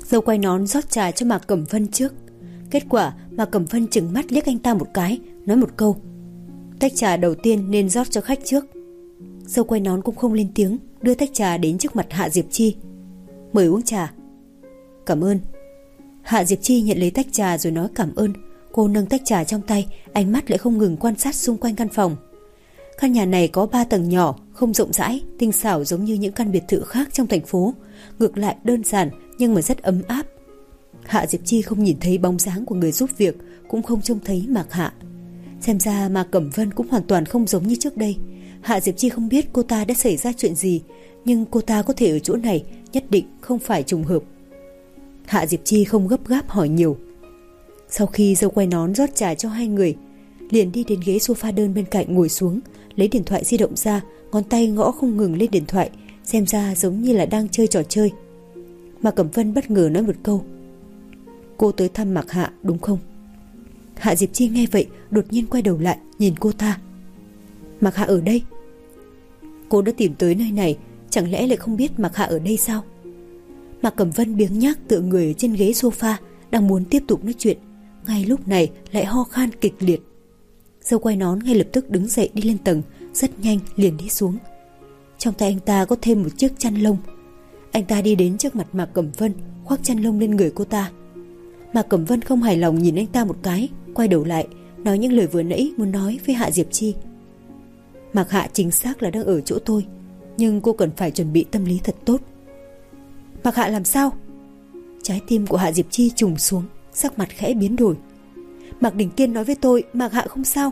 Dâu quay nón rót trà cho Mạc Cẩm Vân trước. Kết quả Mạc Cẩm Vân trừng mắt liếc anh ta một cái, nói một câu: tách trà đầu tiên nên rót cho khách trước. Dâu quay nón cũng không lên tiếng, đưa tách trà đến trước mặt Hạ Diệp Chi. Mời uống trà. Cảm ơn. Hạ Diệp Chi nhận lấy tách trà rồi nói cảm ơn. Cô nâng tách trà trong tay, ánh mắt lại không ngừng quan sát xung quanh căn phòng. Căn nhà này có 3 tầng nhỏ, không rộng rãi, tinh xảo giống như những căn biệt thự khác trong thành phố. Ngược lại đơn giản nhưng mà rất ấm áp. Hạ Diệp Chi không nhìn thấy bóng dáng của người giúp việc, cũng không trông thấy Mạc Hạ. Xem ra Mạc Cẩm Vân cũng hoàn toàn không giống như trước đây. Hạ Diệp Chi không biết cô ta đã xảy ra chuyện gì, nhưng cô ta có thể ở chỗ này nhất định không phải trùng hợp. Hạ Diệp Chi không gấp gáp hỏi nhiều. Sau khi dâu quay nón rót trà cho hai người, liền đi đến ghế sofa đơn bên cạnh ngồi xuống, lấy điện thoại di động ra, ngón tay gõ không ngừng lên điện thoại, xem ra giống như là đang chơi trò chơi. Mạc Cẩm Vân bất ngờ nói một câu: cô tới thăm Mạc Hạ đúng không? Hạ Diệp Chi nghe vậy đột nhiên quay đầu lại nhìn cô ta. Mạc Hạ ở đây? Cô đã tìm tới nơi này, chẳng lẽ lại không biết Mạc Hạ ở đây sao? Mạc Cẩm Vân biếng nhác tựa người ở trên ghế sofa, đang muốn tiếp tục nói chuyện, ngay lúc này lại ho khan kịch liệt. Dâu quay nón ngay lập tức đứng dậy đi lên tầng, rất nhanh liền đi xuống. Trong tay anh ta có thêm một chiếc chăn lông. Anh ta đi đến trước mặt Mạc Cẩm Vân, khoác chăn lông lên người cô ta. Mạc Cẩm Vân không hài lòng nhìn anh ta một cái, quay đầu lại nói những lời vừa nãy muốn nói với Hạ Diệp Chi. Mạc Hạ chính xác là đang ở chỗ tôi, nhưng cô cần phải chuẩn bị tâm lý thật tốt. Mạc Hạ làm sao? Trái tim của Hạ Diệp Chi trùng xuống, sắc mặt khẽ biến đổi. Mạc Đình Kiên nói với tôi Mạc Hạ không sao.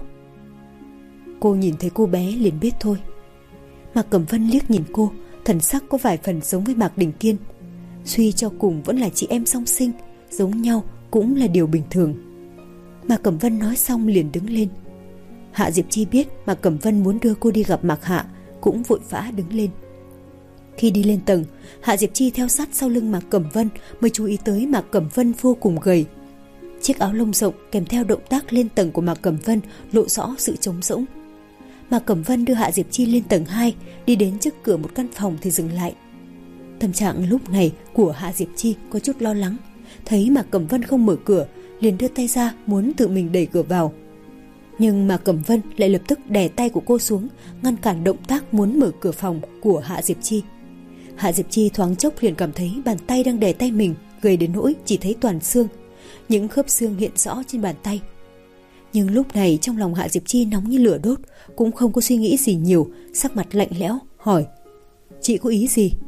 Cô nhìn thấy cô bé liền biết thôi. Mạc Cẩm Vân liếc nhìn cô, thần sắc có vài phần giống với Mạc Đình Kiên. Suy cho cùng vẫn là chị em song sinh, giống nhau cũng là điều bình thường. Mạc Cẩm Vân nói xong liền đứng lên. Hạ Diệp Chi biết Mạc Cẩm Vân muốn đưa cô đi gặp Mạc Hạ, cũng vội vã đứng lên. Khi đi lên tầng, Hạ Diệp Chi theo sát sau lưng Mạc Cẩm Vân mới chú ý tới Mạc Cẩm Vân vô cùng gầy. Chiếc áo lông rộng kèm theo động tác lên tầng của Mạc Cẩm Vân lộ rõ sự trống rỗng. Mạc Cẩm Vân đưa Hạ Diệp Chi lên tầng 2, đi đến trước cửa một căn phòng thì dừng lại. Tâm trạng lúc này của Hạ Diệp Chi có chút lo lắng, thấy Mạc Cẩm Vân không mở cửa, liền đưa tay ra muốn tự mình đẩy cửa vào. Nhưng Mạc Cẩm Vân lại lập tức đè tay của cô xuống, ngăn cản động tác muốn mở cửa phòng của Hạ Diệp Chi. Hạ Diệp Chi thoáng chốc liền cảm thấy bàn tay đang đè tay mình gầy đến nỗi chỉ thấy toàn xương, những khớp xương hiện rõ trên bàn tay. Nhưng lúc này trong lòng Hạ Diệp Chi nóng như lửa đốt, cũng không có suy nghĩ gì nhiều, sắc mặt lạnh lẽo hỏi: chị có ý gì?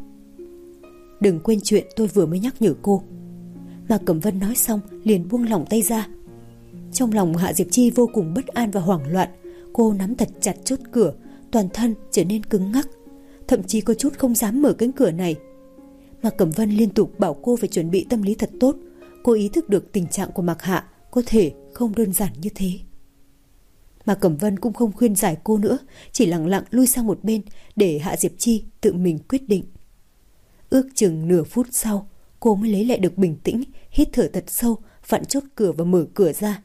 Đừng quên chuyện tôi vừa mới nhắc nhở cô. Mạc Cẩm Vân nói xong liền buông lỏng tay ra. Trong lòng Hạ Diệp Chi vô cùng bất an và hoảng loạn, cô nắm thật chặt chốt cửa, toàn thân trở nên cứng ngắc, thậm chí có chút không dám mở cánh cửa này. Mạc Cẩm Vân liên tục bảo cô phải chuẩn bị tâm lý thật tốt. Cô ý thức được tình trạng của Mạc Hạ có thể không đơn giản như thế. Mạc Cẩm Vân cũng không khuyên giải cô nữa, chỉ lặng lặng lui sang một bên để Hạ Diệp Chi tự mình quyết định. Ước chừng nửa phút sau, cô mới lấy lại được bình tĩnh, hít thở thật sâu, vặn chốt cửa và mở cửa ra.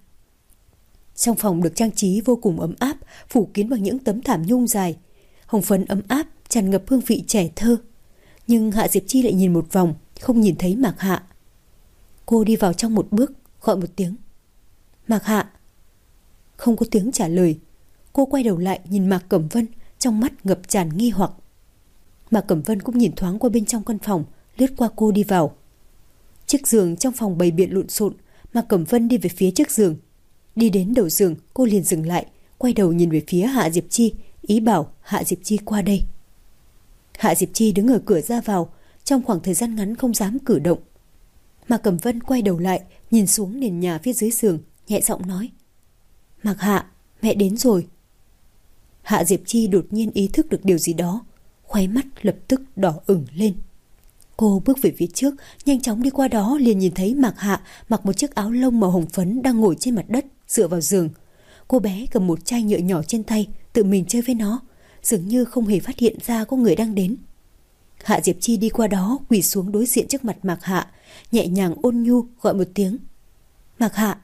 Trong phòng được trang trí vô cùng ấm áp, phủ kín bằng những tấm thảm nhung dài, hồng phấn ấm áp, tràn ngập hương vị trẻ thơ. Nhưng Hạ Diệp Chi lại nhìn một vòng, không nhìn thấy Mạc Hạ. Cô đi vào trong một bước, gọi một tiếng: Mạc Hạ. Không có tiếng trả lời. Cô quay đầu lại nhìn Mạc Cẩm Vân, trong mắt ngập tràn nghi hoặc. Mạc Cẩm Vân cũng nhìn thoáng qua bên trong căn phòng, lướt qua cô đi vào. Chiếc giường trong phòng bày biện lộn xộn, Mạc Cẩm Vân đi về phía chiếc giường. Đi đến đầu giường, cô liền dừng lại, quay đầu nhìn về phía Hạ Diệp Chi, ý bảo Hạ Diệp Chi qua đây. Hạ Diệp Chi đứng ở cửa ra vào, trong khoảng thời gian ngắn không dám cử động. Mạc Cẩm Vân quay đầu lại, nhìn xuống nền nhà phía dưới giường, nhẹ giọng nói: Mạc Hạ, mẹ đến rồi. Hạ Diệp Chi đột nhiên ý thức được điều gì đó, khóe mắt lập tức đỏ ửng lên. Cô bước về phía trước, nhanh chóng đi qua đó liền nhìn thấy Mạc Hạ mặc một chiếc áo lông màu hồng phấn đang ngồi trên mặt đất, dựa vào giường. Cô bé cầm một chai nhựa nhỏ trên tay, tự mình chơi với nó, dường như không hề phát hiện ra có người đang đến. Hạ Diệp Chi đi qua đó, quỳ xuống đối diện trước mặt Mạc Hạ, nhẹ nhàng ôn nhu gọi một tiếng: Mạc Hạ.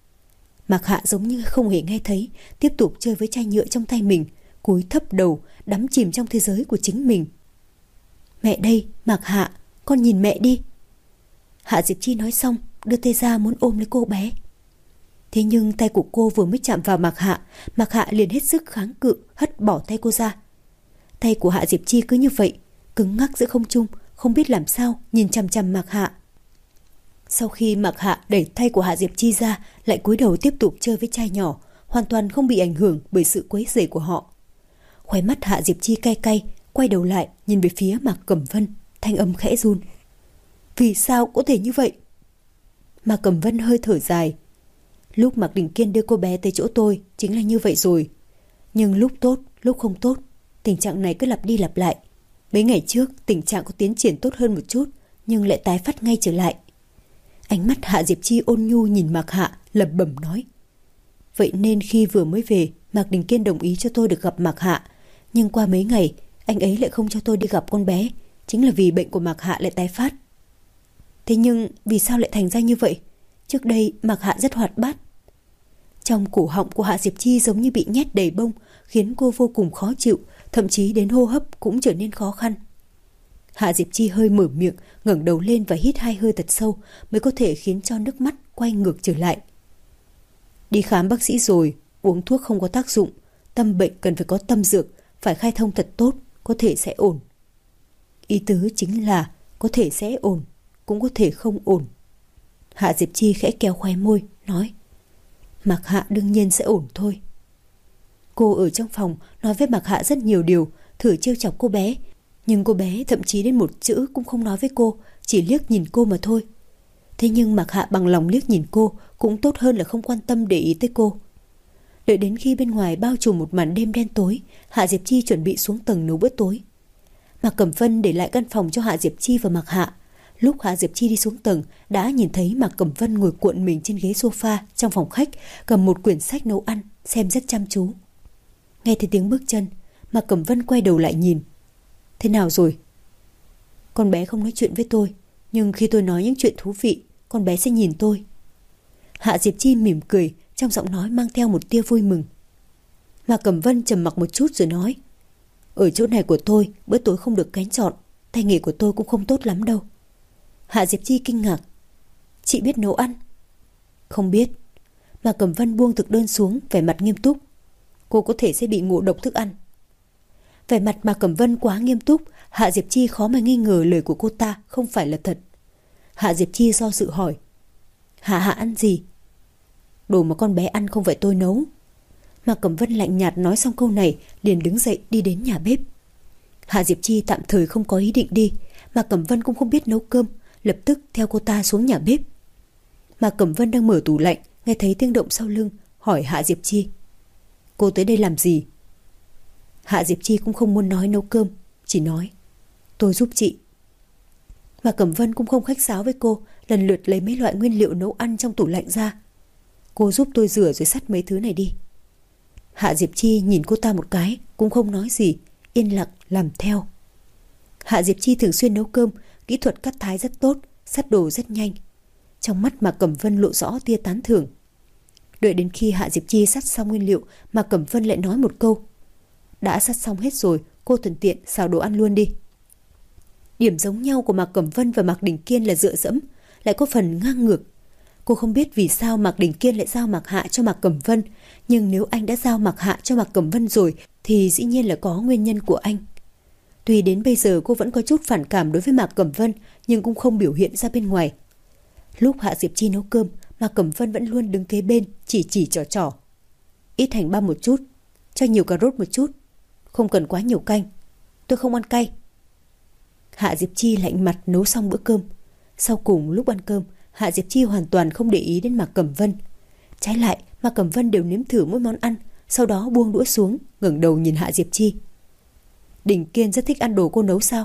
Mạc Hạ giống như không hề nghe thấy, tiếp tục chơi với chai nhựa trong tay mình, cúi thấp đầu, đắm chìm trong thế giới của chính mình. Mẹ đây, Mạc Hạ, con nhìn mẹ đi. Hạ Diệp Chi nói xong, đưa tay ra muốn ôm lấy cô bé. Thế nhưng tay của cô vừa mới chạm vào Mạc Hạ liền hết sức kháng cự, hất bỏ tay cô ra. Tay của Hạ Diệp Chi cứ như vậy, cứng ngắc giữa không trung, không biết làm sao nhìn chằm chằm Mạc Hạ. Sau khi Mạc Hạ đẩy tay của Hạ Diệp Chi ra, lại cúi đầu tiếp tục chơi với trai nhỏ, hoàn toàn không bị ảnh hưởng bởi sự quấy rầy của họ. Khóe mắt Hạ Diệp Chi cay cay, quay đầu lại nhìn về phía Mạc Cẩm Vân, thanh âm khẽ run. Vì sao có thể như vậy? Mạc Cẩm Vân hơi thở dài. Lúc Mạc Đình Kiên đưa cô bé tới chỗ tôi chính là như vậy rồi. Nhưng lúc tốt, lúc không tốt, tình trạng này cứ lặp đi lặp lại. Mấy ngày trước tình trạng có tiến triển tốt hơn một chút, nhưng lại tái phát ngay trở lại. Ánh mắt Hạ Diệp Chi ôn nhu nhìn Mạc Hạ, lẩm bẩm nói. Vậy nên khi vừa mới về, Mạc Đình Kiên đồng ý cho tôi được gặp Mạc Hạ. Nhưng qua mấy ngày, anh ấy lại không cho tôi đi gặp con bé. Chính là vì bệnh của Mạc Hạ lại tái phát. Thế nhưng vì sao lại thành ra như vậy? Trước đây Mạc Hạ rất hoạt bát. Trong cổ họng của Hạ Diệp Chi giống như bị nhét đầy bông, khiến cô vô cùng khó chịu, thậm chí đến hô hấp cũng trở nên khó khăn. Hạ Diệp Chi hơi mở miệng, ngẩng đầu lên và hít 2 hơi thật sâu mới có thể khiến cho nước mắt quay ngược trở lại. Đi khám bác sĩ rồi, uống thuốc không có tác dụng, tâm bệnh cần phải có tâm dược, phải khai thông thật tốt, có thể sẽ ổn. Ý tứ chính là có thể sẽ ổn, cũng có thể không ổn. Hạ Diệp Chi khẽ kéo khóe môi, nói. Mạc Hạ đương nhiên sẽ ổn thôi. Cô ở trong phòng nói với Mạc Hạ rất nhiều điều, thử trêu chọc cô bé. Nhưng cô bé thậm chí đến một chữ cũng không nói với cô, chỉ liếc nhìn cô mà thôi. Thế nhưng Mạc Hạ bằng lòng liếc nhìn cô cũng tốt hơn là không quan tâm để ý tới cô. Đợi đến khi bên ngoài bao trùm một màn đêm đen tối, Hạ Diệp Chi chuẩn bị xuống tầng nấu bữa tối. Mạc Cẩm Vân để lại căn phòng cho Hạ Diệp Chi và Mạc Hạ. Lúc Hạ Diệp Chi đi xuống tầng đã nhìn thấy Mạc Cẩm Vân ngồi cuộn mình trên ghế sofa trong phòng khách, cầm một quyển sách nấu ăn, xem rất chăm chú. Nghe thấy tiếng bước chân, Mạc Cẩm Vân quay đầu lại nhìn. Thế nào rồi? Con bé không nói chuyện với tôi, nhưng khi tôi nói những chuyện thú vị, con bé sẽ nhìn tôi. Hạ Diệp Chi mỉm cười, trong giọng nói mang theo một tia vui mừng. Mạc Cẩm Vân trầm mặc một chút rồi nói. Ở chỗ này của tôi, bữa tối không được kén chọn, tay nghề của tôi cũng không tốt lắm đâu. Hạ Diệp Chi kinh ngạc. Chị biết nấu ăn? Không biết. Mạc Cẩm Vân buông thực đơn xuống, vẻ mặt nghiêm túc. Cô có thể sẽ bị ngộ độc thức ăn. Vẻ mặt Mạc Cẩm Vân quá nghiêm túc, Hạ Diệp Chi khó mà nghi ngờ lời của cô ta không phải là thật. Hạ Diệp Chi do dự hỏi. Hạ ăn gì? Đồ mà con bé ăn không phải tôi nấu. Mạc Cẩm Vân lạnh nhạt nói xong câu này, liền đứng dậy đi đến nhà bếp. Hạ Diệp Chi tạm thời không có ý định đi, Mạc Cẩm Vân cũng không biết nấu cơm, lập tức theo cô ta xuống nhà bếp. Mạc Cẩm Vân đang mở tủ lạnh, nghe thấy tiếng động sau lưng, hỏi Hạ Diệp Chi. Cô tới đây làm gì? Hạ Diệp Chi cũng không muốn nói nấu cơm, chỉ nói. Tôi giúp chị. Mạc Cẩm Vân cũng không khách sáo với cô, lần lượt lấy mấy loại nguyên liệu nấu ăn trong tủ lạnh ra. Cô giúp tôi rửa rồi xắt mấy thứ này đi. Hạ Diệp Chi nhìn cô ta một cái, cũng không nói gì, yên lặng làm theo. Hạ Diệp Chi thường xuyên nấu cơm, kỹ thuật cắt thái rất tốt, xắt đồ rất nhanh. Trong mắt Mạc Cẩm Vân lộ rõ tia tán thưởng. Đợi đến khi Hạ Diệp Chi xắt xong nguyên liệu, Mạc Cẩm Vân lại nói một câu. Đã xắt xong hết rồi, cô thuận tiện xào đồ ăn luôn đi. Điểm giống nhau của Mạc Cẩm Vân và Mạc Đình Kiên là dựa dẫm, lại có phần ngang ngược. Cô không biết vì sao Mạc Đình Kiên lại giao Mạc Hạ cho Mạc Cẩm Vân, nhưng nếu anh đã giao Mạc Hạ cho Mạc Cẩm Vân rồi thì dĩ nhiên là có nguyên nhân của anh. Tuy đến bây giờ cô vẫn có chút phản cảm đối với Mạc Cẩm Vân, nhưng cũng không biểu hiện ra bên ngoài. Lúc Hạ Diệp Chi nấu cơm, Mạc Cẩm Vân vẫn luôn đứng kế bên, chỉ trò. Ít hành băm một chút, cho nhiều cà rốt một chút, không cần quá nhiều canh. Tôi không ăn cay. Hạ Diệp Chi lạnh mặt nấu xong bữa cơm. Sau cùng lúc ăn cơm, Hạ Diệp Chi hoàn toàn không để ý đến Mạc Cẩm Vân. Trái lại, Mạc Cẩm Vân đều nếm thử mỗi món ăn, sau đó buông đũa xuống, ngẩng đầu nhìn Hạ Diệp Chi. Đình Kiên rất thích ăn đồ cô nấu sao?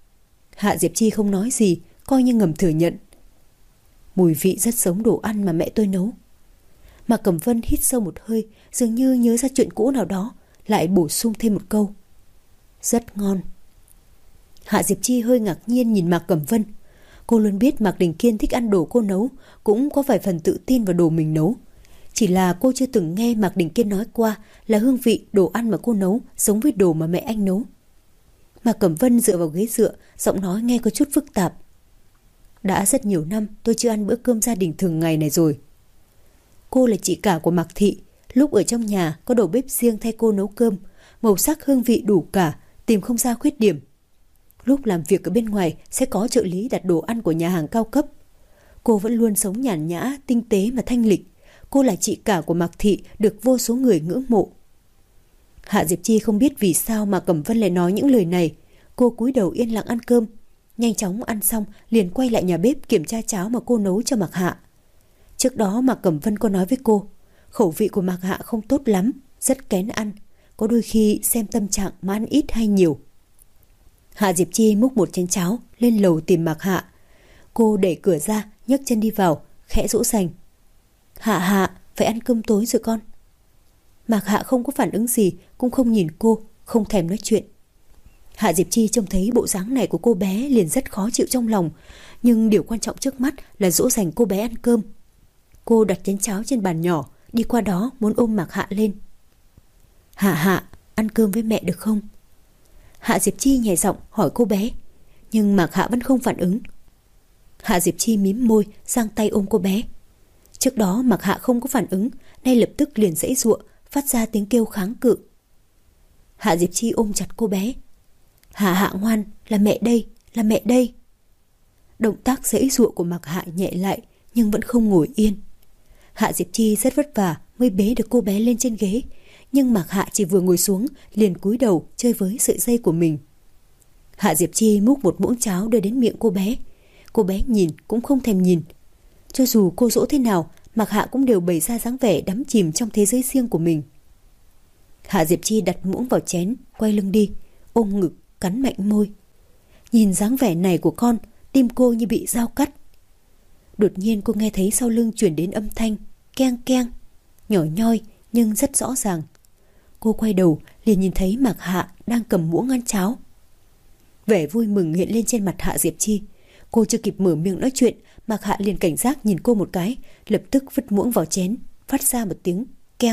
Hạ Diệp Chi không nói gì, coi như ngầm thừa nhận. Mùi vị rất giống đồ ăn mà mẹ tôi nấu. Mạc Cẩm Vân hít sâu một hơi, dường như nhớ ra chuyện cũ nào đó, lại bổ sung thêm một câu. Rất ngon. Hạ Diệp Chi hơi ngạc nhiên nhìn Mạc Cẩm Vân. Cô luôn biết Mạc Đình Kiên thích ăn đồ cô nấu, cũng có vài phần tự tin vào đồ mình nấu. Chỉ là cô chưa từng nghe Mạc Đình Kiên nói qua là hương vị đồ ăn mà cô nấu giống với đồ mà mẹ anh nấu. Mạc Cẩm Vân dựa vào ghế dựa, giọng nói nghe có chút phức tạp. Đã rất nhiều năm tôi chưa ăn bữa cơm gia đình thường ngày này rồi. Cô là chị cả của Mạc Thị. Lúc ở trong nhà có đầu bếp riêng thay cô nấu cơm, màu sắc hương vị đủ cả, tìm không ra khuyết điểm. Lúc làm việc ở bên ngoài sẽ có trợ lý đặt đồ ăn của nhà hàng cao cấp. Cô vẫn luôn sống nhàn nhã, tinh tế mà thanh lịch. Cô là chị cả của Mạc Thị, được vô số người ngưỡng mộ. Hạ Diệp Chi không biết vì sao mà Cẩm Vân lại nói những lời này. Cô cúi đầu yên lặng ăn cơm. Nhanh chóng ăn xong liền quay lại nhà bếp kiểm tra cháo mà cô nấu cho Mạc Hạ. Trước đó Mạc Cẩm Vân có nói với cô, khẩu vị của Mạc Hạ không tốt lắm, rất kén ăn, có đôi khi xem tâm trạng mà ăn ít hay nhiều. Hạ Diệp Chi múc một chén cháo lên lầu tìm Mạc Hạ. Cô đẩy cửa ra, nhấc chân đi vào, khẽ dỗ dành. Hạ Hạ, phải ăn cơm tối rồi con. Mạc Hạ không có phản ứng gì, cũng không nhìn cô, không thèm nói chuyện. Hạ Diệp Chi trông thấy bộ dáng này của cô bé liền rất khó chịu trong lòng, nhưng điều quan trọng trước mắt là dỗ dành cô bé ăn cơm. Cô đặt chén cháo trên bàn nhỏ, đi qua đó muốn ôm Mạc Hạ lên. Hạ Hạ, ăn cơm với mẹ được không? Hạ Diệp Chi nhẹ giọng hỏi cô bé, nhưng Mạc Hạ vẫn không phản ứng. Hạ Diệp Chi mím môi, giang tay ôm cô bé. Trước đó Mạc Hạ không có phản ứng, nay lập tức liền giãy giụa, phát ra tiếng kêu kháng cự. Hạ Diệp Chi ôm chặt cô bé. Hạ Hạ ngoan, là mẹ đây, là mẹ đây. Động tác giãy giụa của Mạc Hạ nhẹ lại, nhưng vẫn không ngồi yên. Hạ Diệp Chi rất vất vả mới bế được cô bé lên trên ghế, nhưng Mạc Hạ chỉ vừa ngồi xuống liền cúi đầu chơi với sợi dây của mình. Hạ Diệp Chi múc một muỗng cháo đưa đến miệng cô bé. Cô bé nhìn cũng không thèm nhìn. Cho dù cô dỗ thế nào, Mạc Hạ cũng đều bày ra dáng vẻ đắm chìm trong thế giới riêng của mình. Hạ Diệp Chi đặt muỗng vào chén, quay lưng đi, ôm ngực, cắn mạnh môi. Nhìn dáng vẻ này của con, tim cô như bị dao cắt. Đột nhiên cô nghe thấy sau lưng chuyển đến âm thanh keng keng, nhỏ nhoi nhưng rất rõ ràng. Cô quay đầu liền nhìn thấy Mạc Hạ đang cầm muỗng ăn cháo. Vẻ vui mừng hiện lên trên mặt Hạ Diệp Chi. Cô chưa kịp mở miệng nói chuyện, Mạc Hạ liền cảnh giác nhìn cô một cái, lập tức vứt muỗng vào chén, phát ra một tiếng keng.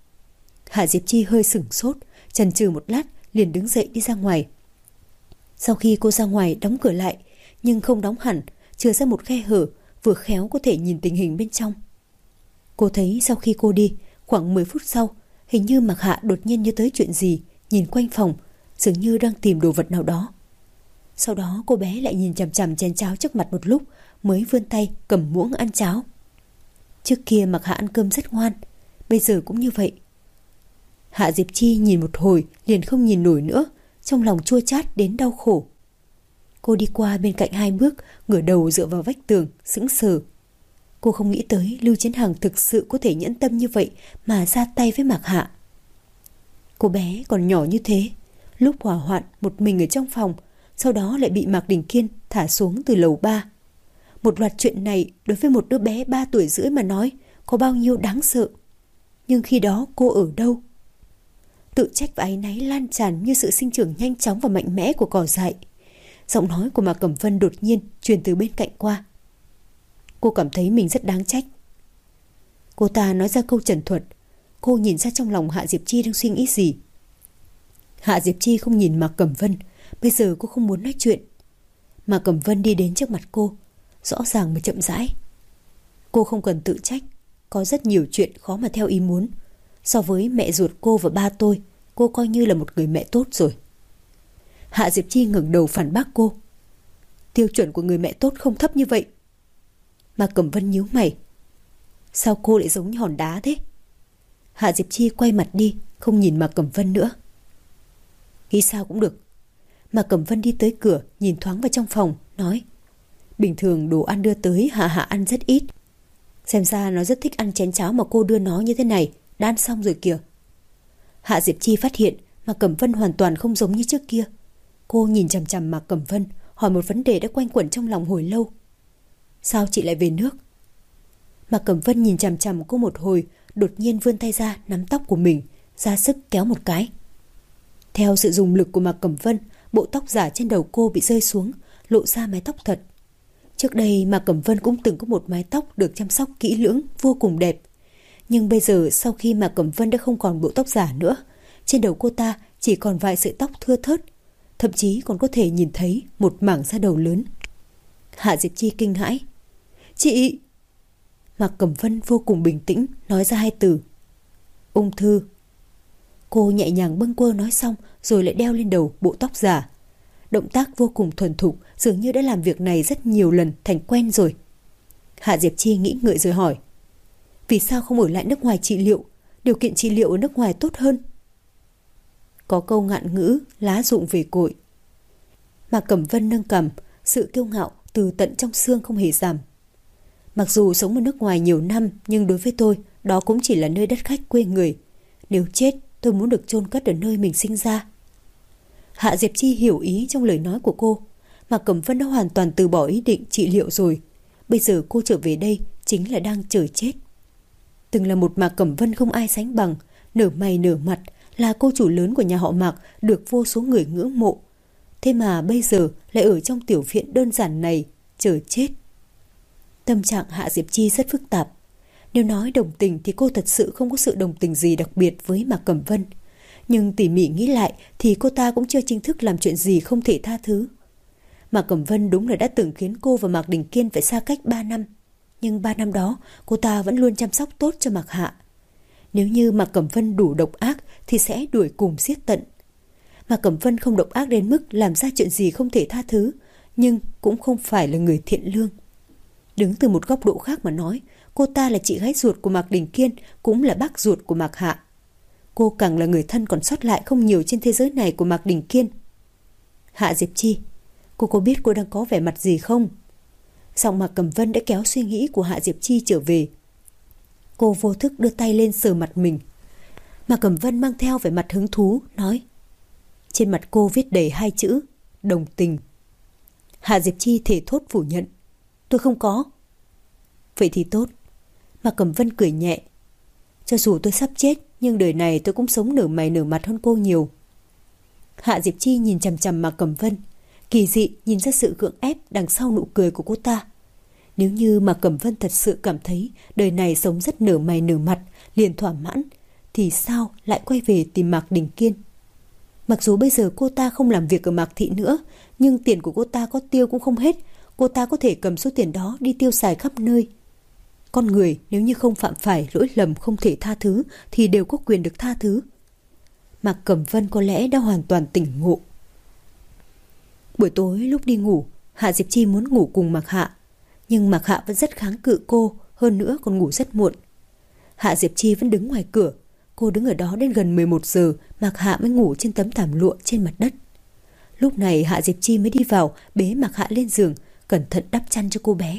Hạ Diệp Chi hơi sửng sốt, chần chừ một lát liền đứng dậy đi ra ngoài. Sau khi cô ra ngoài đóng cửa lại, nhưng không đóng hẳn, chừa ra một khe hở, vừa khéo có thể nhìn tình hình bên trong. Cô thấy sau khi cô đi, khoảng 10 phút sau, hình như Mạc Hạ đột nhiên nhớ tới chuyện gì, nhìn quanh phòng, dường như đang tìm đồ vật nào đó. Sau đó cô bé lại nhìn chằm chằm chén cháo trước mặt một lúc, mới vươn tay cầm muỗng ăn cháo. Trước kia Mạc Hạ ăn cơm rất ngoan, bây giờ cũng như vậy. Hạ Diệp Chi nhìn một hồi liền không nhìn nổi nữa, trong lòng chua chát đến đau khổ. Cô đi qua bên cạnh 2 bước, ngửa đầu dựa vào vách tường, sững sờ. Cô không nghĩ tới Lưu Chiến Hằng thực sự có thể nhẫn tâm như vậy mà ra tay với Mạc Hạ. Cô bé còn nhỏ như thế, lúc hỏa hoạn một mình ở trong phòng, sau đó lại bị Mạc Đình Kiên thả xuống từ lầu 3. Một loạt chuyện này đối với một đứa bé 3 tuổi rưỡi mà nói có bao nhiêu đáng sợ. Nhưng khi đó cô ở đâu? Tự trách và áy náy lan tràn như sự sinh trưởng nhanh chóng và mạnh mẽ của cỏ dại. Giọng nói của Mạc Cẩm Vân đột nhiên truyền từ bên cạnh qua. Cô cảm thấy mình rất đáng trách. Cô ta nói ra câu trần thuật. Cô nhìn ra trong lòng Hạ Diệp Chi đang suy nghĩ gì. Hạ Diệp Chi không nhìn Mạc Cẩm Vân. Bây giờ cô không muốn nói chuyện. Mạc Cẩm Vân đi đến trước mặt cô, rõ ràng mà chậm rãi. Cô không cần tự trách. Có rất nhiều chuyện khó mà theo ý muốn. So với mẹ ruột cô và ba tôi, cô coi như là một người mẹ tốt rồi. Hạ Diệp Chi ngẩng đầu phản bác cô. Tiêu chuẩn của người mẹ tốt không thấp như vậy. Mạc Cẩm Vân nhíu mày. Sao cô lại giống như hòn đá thế? Hạ Diệp Chi quay mặt đi, không nhìn Mạc Cẩm Vân nữa. Nghĩ sao cũng được. Mạc Cẩm Vân đi tới cửa, nhìn thoáng vào trong phòng, nói. Bình thường đồ ăn đưa tới Hạ Hạ ăn rất ít. Xem ra nó rất thích ăn chén cháo mà cô đưa nó như thế này, đã ăn xong rồi kìa. Hạ Diệp Chi phát hiện Mạc Cẩm Vân hoàn toàn không giống như trước kia. Cô nhìn chằm chằm Mạc Cẩm Vân, hỏi một vấn đề đã quanh quẩn trong lòng hồi lâu. Sao chị lại về nước? Mạc Cẩm Vân nhìn chằm chằm cô một hồi, đột nhiên vươn tay ra nắm tóc của mình, ra sức kéo một cái. Theo sự dùng lực của Mạc Cẩm Vân, bộ tóc giả trên đầu cô bị rơi xuống, lộ ra mái tóc thật. Trước đây Mạc Cẩm Vân cũng từng có một mái tóc được chăm sóc kỹ lưỡng, vô cùng đẹp. Nhưng bây giờ sau khi Mạc Cẩm Vân đã không còn bộ tóc giả nữa, trên đầu cô ta chỉ còn vài sợi tóc thưa thớt, thậm chí còn có thể nhìn thấy một mảng da đầu lớn. Hạ Diệp Chi kinh hãi. Chị... Mạc Cẩm Vân vô cùng bình tĩnh nói ra 2 từ. Ung thư. Cô nhẹ nhàng bâng quơ nói xong rồi lại đeo lên đầu bộ tóc giả. Động tác vô cùng thuần thục, dường như đã làm việc này rất nhiều lần thành quen rồi. Hạ Diệp Chi nghĩ ngợi rồi hỏi. Vì sao không ở lại nước ngoài trị liệu? Điều kiện trị liệu ở nước ngoài tốt hơn. Có câu ngạn ngữ lá rụng về cội. Mạc Cẩm Vân nâng cằm, sự kiêu ngạo từ tận trong xương không hề giảm. Mặc dù sống ở nước ngoài nhiều năm, nhưng đối với tôi, đó cũng chỉ là nơi đất khách quê người. Nếu chết, tôi muốn được chôn cất ở nơi mình sinh ra. Hạ Diệp Chi hiểu ý trong lời nói của cô. Mạc Cẩm Vân đã hoàn toàn từ bỏ ý định trị liệu rồi. Bây giờ cô trở về đây chính là đang chờ chết. Từng là một Mạc Cẩm Vân không ai sánh bằng, nở mày nở mặt, là cô chủ lớn của nhà họ Mạc, được vô số người ngưỡng mộ. Thế mà bây giờ lại ở trong tiểu viện đơn giản này, chờ chết. Tâm trạng Hạ Diệp Chi rất phức tạp. Nếu nói đồng tình thì cô thật sự không có sự đồng tình gì đặc biệt với Mạc Cẩm Vân. Nhưng tỉ mỉ nghĩ lại thì cô ta cũng chưa chính thức làm chuyện gì không thể tha thứ. Mạc Cẩm Vân đúng là đã từng khiến cô và Mạc Đình Kiên phải xa cách 3 năm. Nhưng 3 năm đó cô ta vẫn luôn chăm sóc tốt cho Mạc Hạ. Nếu như Mạc Cẩm Vân đủ độc ác thì sẽ đuổi cùng giết tận. Mạc Cẩm Vân không độc ác đến mức làm ra chuyện gì không thể tha thứ, nhưng cũng không phải là người thiện lương. Đứng từ một góc độ khác mà nói, cô ta là chị gái ruột của Mạc Đình Kiên, cũng là bác ruột của Mạc Hạ. Cô càng là người thân còn sót lại không nhiều trên thế giới này của Mạc Đình Kiên. Hạ Diệp Chi, cô có biết cô đang có vẻ mặt gì không? Giọng Mạc Cẩm Vân đã kéo suy nghĩ của Hạ Diệp Chi trở về. Cô vô thức đưa tay lên sờ mặt mình. Mạc Cẩm Vân mang theo vẻ mặt hứng thú, nói. Trên mặt cô viết đầy 2 chữ, đồng tình. Hạ Diệp Chi thề thốt phủ nhận. Tôi không có. Vậy thì tốt. Mạc Cẩm Vân cười nhẹ. Cho dù tôi sắp chết, nhưng đời này tôi cũng sống nở mày nở mặt hơn cô nhiều. Hạ Diệp Chi nhìn chằm chằm Mạc Cẩm Vân, kỳ dị nhìn ra sự gượng ép đằng sau nụ cười của cô ta. Nếu như Mạc Cẩm Vân thật sự cảm thấy đời này sống rất nở mày nở mặt, liền thỏa mãn, thì sao lại quay về tìm Mạc Đình Kiên? Mặc dù bây giờ cô ta không làm việc ở Mạc Thị nữa, nhưng tiền của cô ta có tiêu cũng không hết. Cô ta có thể cầm số tiền đó đi tiêu xài khắp nơi. Con người nếu như không phạm phải lỗi lầm không thể tha thứ thì đều có quyền được tha thứ. Mạc Cẩm Vân có lẽ đã hoàn toàn tỉnh ngộ. Buổi tối lúc đi ngủ, Hạ Diệp Chi muốn ngủ cùng Mạc Hạ, nhưng Mạc Hạ vẫn rất kháng cự cô, hơn nữa còn ngủ rất muộn. Hạ Diệp Chi vẫn đứng ngoài cửa. Cô đứng ở đó đến gần 11 giờ, Mạc Hạ mới ngủ trên tấm thảm lụa trên mặt đất. Lúc này Hạ Diệp Chi mới đi vào, bế Mạc Hạ lên giường, cẩn thận đắp chăn cho cô bé.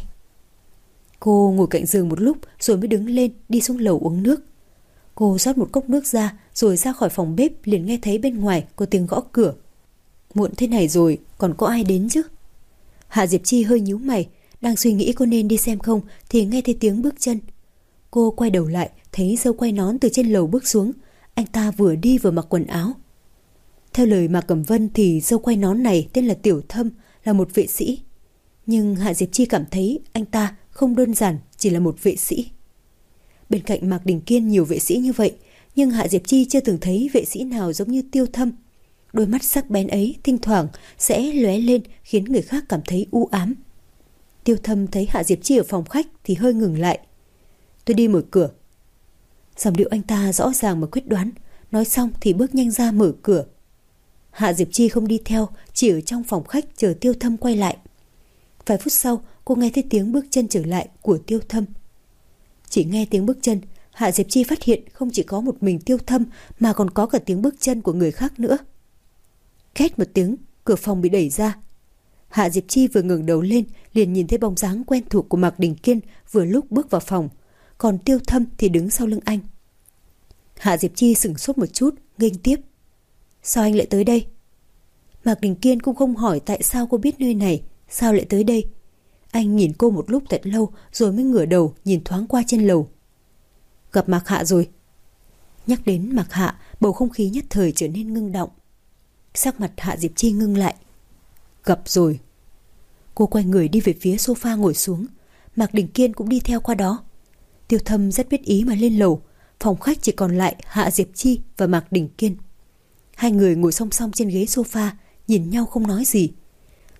Cô ngồi cạnh giường một lúc rồi mới đứng lên đi xuống lầu uống nước. Cô rót một cốc nước ra rồi ra khỏi phòng bếp, liền nghe thấy bên ngoài có tiếng gõ cửa. Muộn thế này rồi còn có ai đến chứ? Hạ Diệp Chi hơi nhíu mày, đang suy nghĩ có nên đi xem không thì nghe thấy tiếng bước chân. Cô quay đầu lại thấy Dâu Quay Nón từ trên lầu bước xuống. Anh ta vừa đi vừa mặc quần áo. Theo lời Mạc Cẩm Vân thì Dâu Quay Nón này tên là Tiểu Thâm, là một vệ sĩ. Nhưng Hạ Diệp Chi cảm thấy anh ta không đơn giản chỉ là một vệ sĩ. Bên cạnh Mạc Đình Kiên nhiều vệ sĩ như vậy, nhưng Hạ Diệp Chi chưa từng thấy vệ sĩ nào giống như Tiêu Thâm. Đôi mắt sắc bén ấy thỉnh thoảng sẽ lóe lên khiến người khác cảm thấy u ám. Tiêu Thâm thấy Hạ Diệp Chi ở phòng khách thì hơi ngừng lại. Tôi đi mở cửa. Giọng điệu anh ta rõ ràng mà quyết đoán, nói xong thì bước nhanh ra mở cửa. Hạ Diệp Chi không đi theo, chỉ ở trong phòng khách chờ Tiêu Thâm quay lại. Vài phút sau, cô nghe thấy tiếng bước chân trở lại của Tiêu Thâm. Chỉ nghe tiếng bước chân, Hạ Diệp Chi phát hiện không chỉ có một mình Tiêu Thâm mà còn có cả tiếng bước chân của người khác nữa. Két một tiếng, cửa phòng bị đẩy ra. Hạ Diệp Chi vừa ngẩng đầu lên liền nhìn thấy bóng dáng quen thuộc của Mạc Đình Kiên vừa lúc bước vào phòng, còn Tiêu Thâm thì đứng sau lưng anh. Hạ Diệp Chi sửng sốt một chút, nghênh tiếp. Sao anh lại tới đây? Mạc Đình Kiên cũng không hỏi tại sao cô biết nơi này, sao lại tới đây. Anh nhìn cô một lúc thật lâu rồi mới ngửa đầu nhìn thoáng qua trên lầu. Gặp Mạc Hạ rồi. Nhắc đến Mạc Hạ, bầu không khí nhất thời trở nên ngưng động. Sắc mặt Hạ Diệp Chi ngưng lại. Gặp rồi. Cô quay người đi về phía sofa ngồi xuống. Mạc Đình Kiên cũng đi theo qua đó. Tiêu Thâm rất biết ý mà lên lầu. Phòng khách chỉ còn lại Hạ Diệp Chi và Mạc Đình Kiên. Hai người ngồi song song trên ghế sofa, nhìn nhau không nói gì.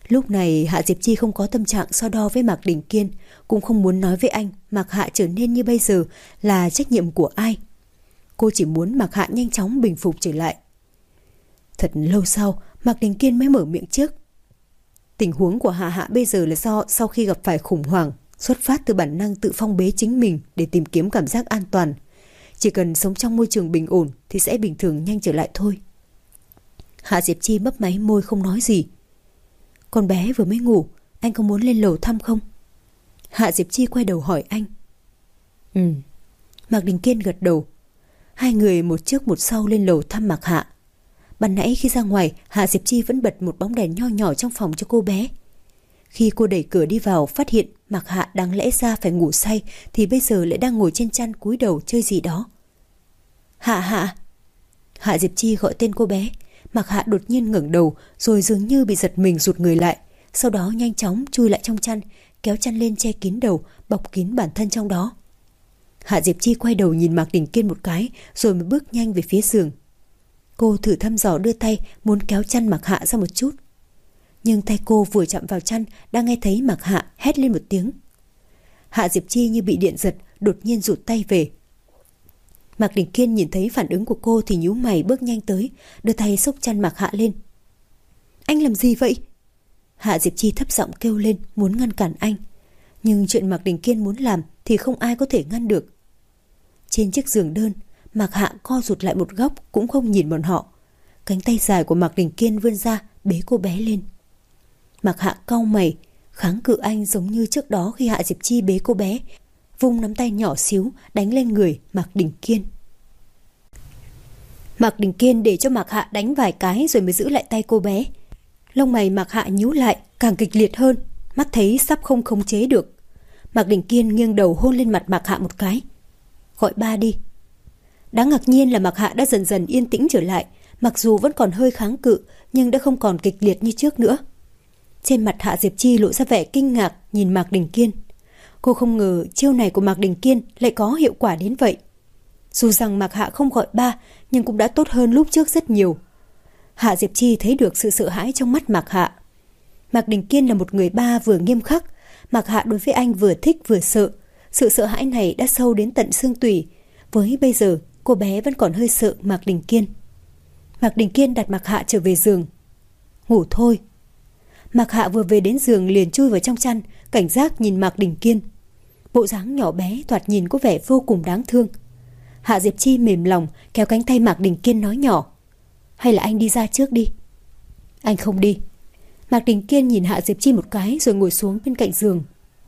Lúc này Hạ Diệp Chi không có tâm trạng so đo với Mạc Đình Kiên, cũng không muốn nói với anh Mạc Hạ trở nên như bây giờ là trách nhiệm của ai. Cô chỉ muốn Mạc Hạ nhanh chóng bình phục trở lại. Thật lâu sau, Mạc Đình Kiên mới mở miệng trước. Tình huống của Hạ Hạ bây giờ là do sau khi gặp phải khủng hoảng, xuất phát từ bản năng tự phong bế chính mình để tìm kiếm cảm giác an toàn. Chỉ cần sống trong môi trường bình ổn thì sẽ bình thường nhanh trở lại thôi. Hạ Diệp Chi mấp máy môi không nói gì. Con bé vừa mới ngủ, anh có muốn lên lầu thăm không? Hạ Diệp Chi quay đầu hỏi anh. Mạc Đình Kiên gật đầu. Hai người một trước một sau lên lầu thăm Mạc Hạ. Ban nãy khi ra ngoài, Hạ Diệp Chi vẫn bật một bóng đèn nho nhỏ trong phòng cho cô bé. Khi cô đẩy cửa đi vào, phát hiện Mạc Hạ đáng lẽ ra phải ngủ say thì bây giờ lại đang ngồi trên chăn cúi đầu chơi gì đó. Hạ Hạ. Hạ Diệp Chi gọi tên cô bé. Mạc Hạ đột nhiên ngẩng đầu, rồi dường như bị giật mình rụt người lại, sau đó nhanh chóng chui lại trong chăn, kéo chăn lên che kín đầu, bọc kín bản thân trong đó. Hạ Diệp Chi quay đầu nhìn Mạc Đình Kiên một cái, rồi mới bước nhanh về phía giường. Cô thử thăm dò đưa tay muốn kéo chăn Mạc Hạ ra một chút, nhưng tay cô vừa chạm vào chăn đã nghe thấy Mạc Hạ hét lên một tiếng. Hạ Diệp Chi như bị điện giật, đột nhiên rụt tay về. Mạc Đình Kiên nhìn thấy phản ứng của cô thì nhíu mày bước nhanh tới, đưa tay xốc chăn Mạc Hạ lên. Anh làm gì vậy? Hạ Diệp Chi thấp giọng kêu lên muốn ngăn cản anh, nhưng chuyện Mạc Đình Kiên muốn làm thì không ai có thể ngăn được. Trên chiếc giường đơn, Mạc Hạ co rụt lại một góc cũng không nhìn bọn họ. Cánh tay dài của Mạc Đình Kiên vươn ra bế cô bé lên. Mạc Hạ cau mày, kháng cự anh giống như trước đó khi Hạ Diệp Chi bế cô bé, vung nắm tay nhỏ xíu đánh lên người Mạc Đình Kiên. Mạc Đình Kiên để cho Mạc Hạ đánh vài cái rồi mới giữ lại tay cô bé. Lông mày Mạc Hạ nhíu lại càng kịch liệt hơn, mắt thấy sắp không khống chế được. Mạc Đình Kiên nghiêng đầu hôn lên mặt Mạc Hạ một cái. Gọi ba đi. Đáng ngạc nhiên là Mạc Hạ đã dần dần yên tĩnh trở lại, mặc dù vẫn còn hơi kháng cự nhưng đã không còn kịch liệt như trước nữa. Trên mặt Hạ Diệp Chi lộ ra vẻ kinh ngạc nhìn Mạc Đình Kiên. Cô không ngờ chiêu này của Mạc Đình Kiên lại có hiệu quả đến vậy. Dù rằng Mạc Hạ không gọi ba nhưng cũng đã tốt hơn lúc trước rất nhiều. Hạ Diệp Chi thấy được sự sợ hãi trong mắt Mạc Hạ. Mạc Đình Kiên là một người ba vừa nghiêm khắc, Mạc Hạ đối với anh vừa thích vừa sợ. Sự sợ hãi này đã sâu đến tận xương tủy. Với bây giờ cô bé vẫn còn hơi sợ Mạc Đình Kiên. Mạc Đình Kiên đặt Mạc Hạ trở về giường. Ngủ thôi. Mạc Hạ vừa về đến giường liền chui vào trong chăn, cảnh giác nhìn Mạc Đình Kiên. Bộ dáng nhỏ bé thoạt nhìn có vẻ vô cùng đáng thương. Hạ Diệp Chi mềm lòng kéo cánh tay Mạc Đình Kiên nói nhỏ. Hay là anh đi ra trước đi. Anh không đi. Mạc Đình Kiên nhìn Hạ Diệp Chi một cái rồi ngồi xuống bên cạnh giường.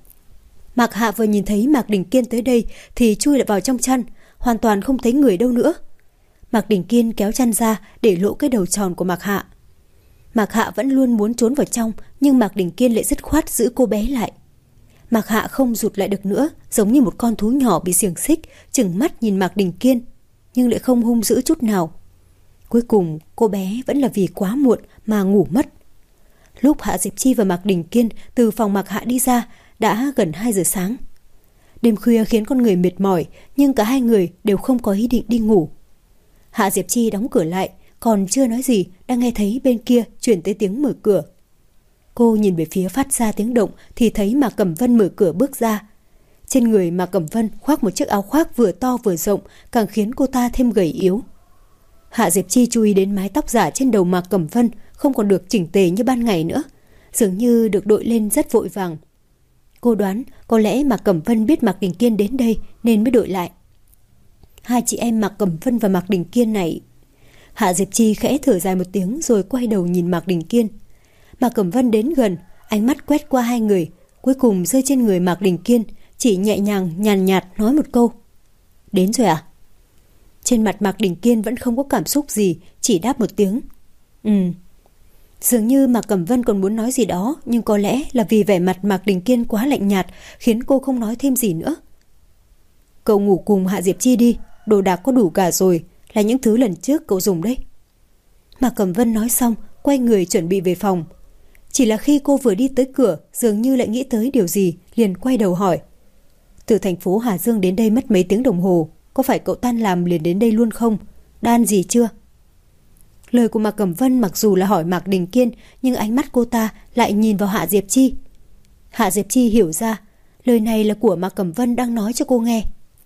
Mạc Hạ vừa nhìn thấy Mạc Đình Kiên tới đây thì chui lại vào trong chăn, hoàn toàn không thấy người đâu nữa. Mạc Đình Kiên kéo chăn ra để lộ cái đầu tròn của Mạc Hạ. Mạc Hạ vẫn luôn muốn trốn vào trong, nhưng Mạc Đình Kiên lại dứt khoát giữ cô bé lại. Mạc Hạ không rụt lại được nữa, giống như một con thú nhỏ bị xiềng xích, trừng mắt nhìn Mạc Đình Kiên, nhưng lại không hung dữ chút nào. Cuối cùng cô bé vẫn là vì quá muộn mà ngủ mất. Lúc Hạ Diệp Chi và Mạc Đình Kiên từ phòng Mạc Hạ đi ra đã gần 2 giờ sáng. Đêm khuya khiến con người mệt mỏi, nhưng cả hai người đều không có ý định đi ngủ. Hạ Diệp Chi đóng cửa lại, còn chưa nói gì đang nghe thấy bên kia chuyển tới tiếng mở cửa. Cô nhìn về phía phát ra tiếng động thì thấy Mạc Cẩm Vân mở cửa bước ra. Trên người Mạc Cẩm Vân khoác một chiếc áo khoác vừa to vừa rộng, càng khiến cô ta thêm gầy yếu. Hạ Diệp Chi chú ý đến mái tóc giả trên đầu Mạc Cẩm Vân không còn được chỉnh tề như ban ngày nữa, dường như được đội lên rất vội vàng. Cô đoán có lẽ Mạc Cẩm Vân biết Mạc Đình Kiên đến đây nên mới đội lại. Hai chị em Mạc Cẩm Vân và Mạc Đình Kiên này. Hạ Diệp Chi khẽ thở dài một tiếng rồi quay đầu nhìn Mạc Đình Kiên. Mạc Cẩm Vân đến gần, ánh mắt quét qua hai người, cuối cùng rơi trên người Mạc Đình Kiên, chỉ nhẹ nhàng nhàn nhạt nói một câu. Đến rồi à? Trên mặt Mạc Đình Kiên vẫn không có cảm xúc gì, chỉ đáp một tiếng. Dường như Mạc Cẩm Vân còn muốn nói gì đó, nhưng có lẽ là vì vẻ mặt Mạc Đình Kiên quá lạnh nhạt khiến cô không nói thêm gì nữa. Cậu ngủ cùng Hạ Diệp Chi đi, đồ đạc có đủ cả rồi, là những thứ lần trước cậu dùng đấy. Mạc Cẩm Vân nói xong, quay người chuẩn bị về phòng. Chỉ là khi cô vừa đi tới cửa, dường như lại nghĩ tới điều gì, liền quay đầu hỏi. Từ thành phố Hà Dương đến đây mất mấy tiếng đồng hồ, có phải cậu tan làm liền đến đây luôn không? Đã ăn gì chưa? Lời của Mạc Cẩm Vân mặc dù là hỏi Mạc Đình Kiên, nhưng ánh mắt cô ta lại nhìn vào Hạ Diệp Chi. Hạ Diệp Chi hiểu ra, lời này là của Mạc Cẩm Vân đang nói cho cô nghe.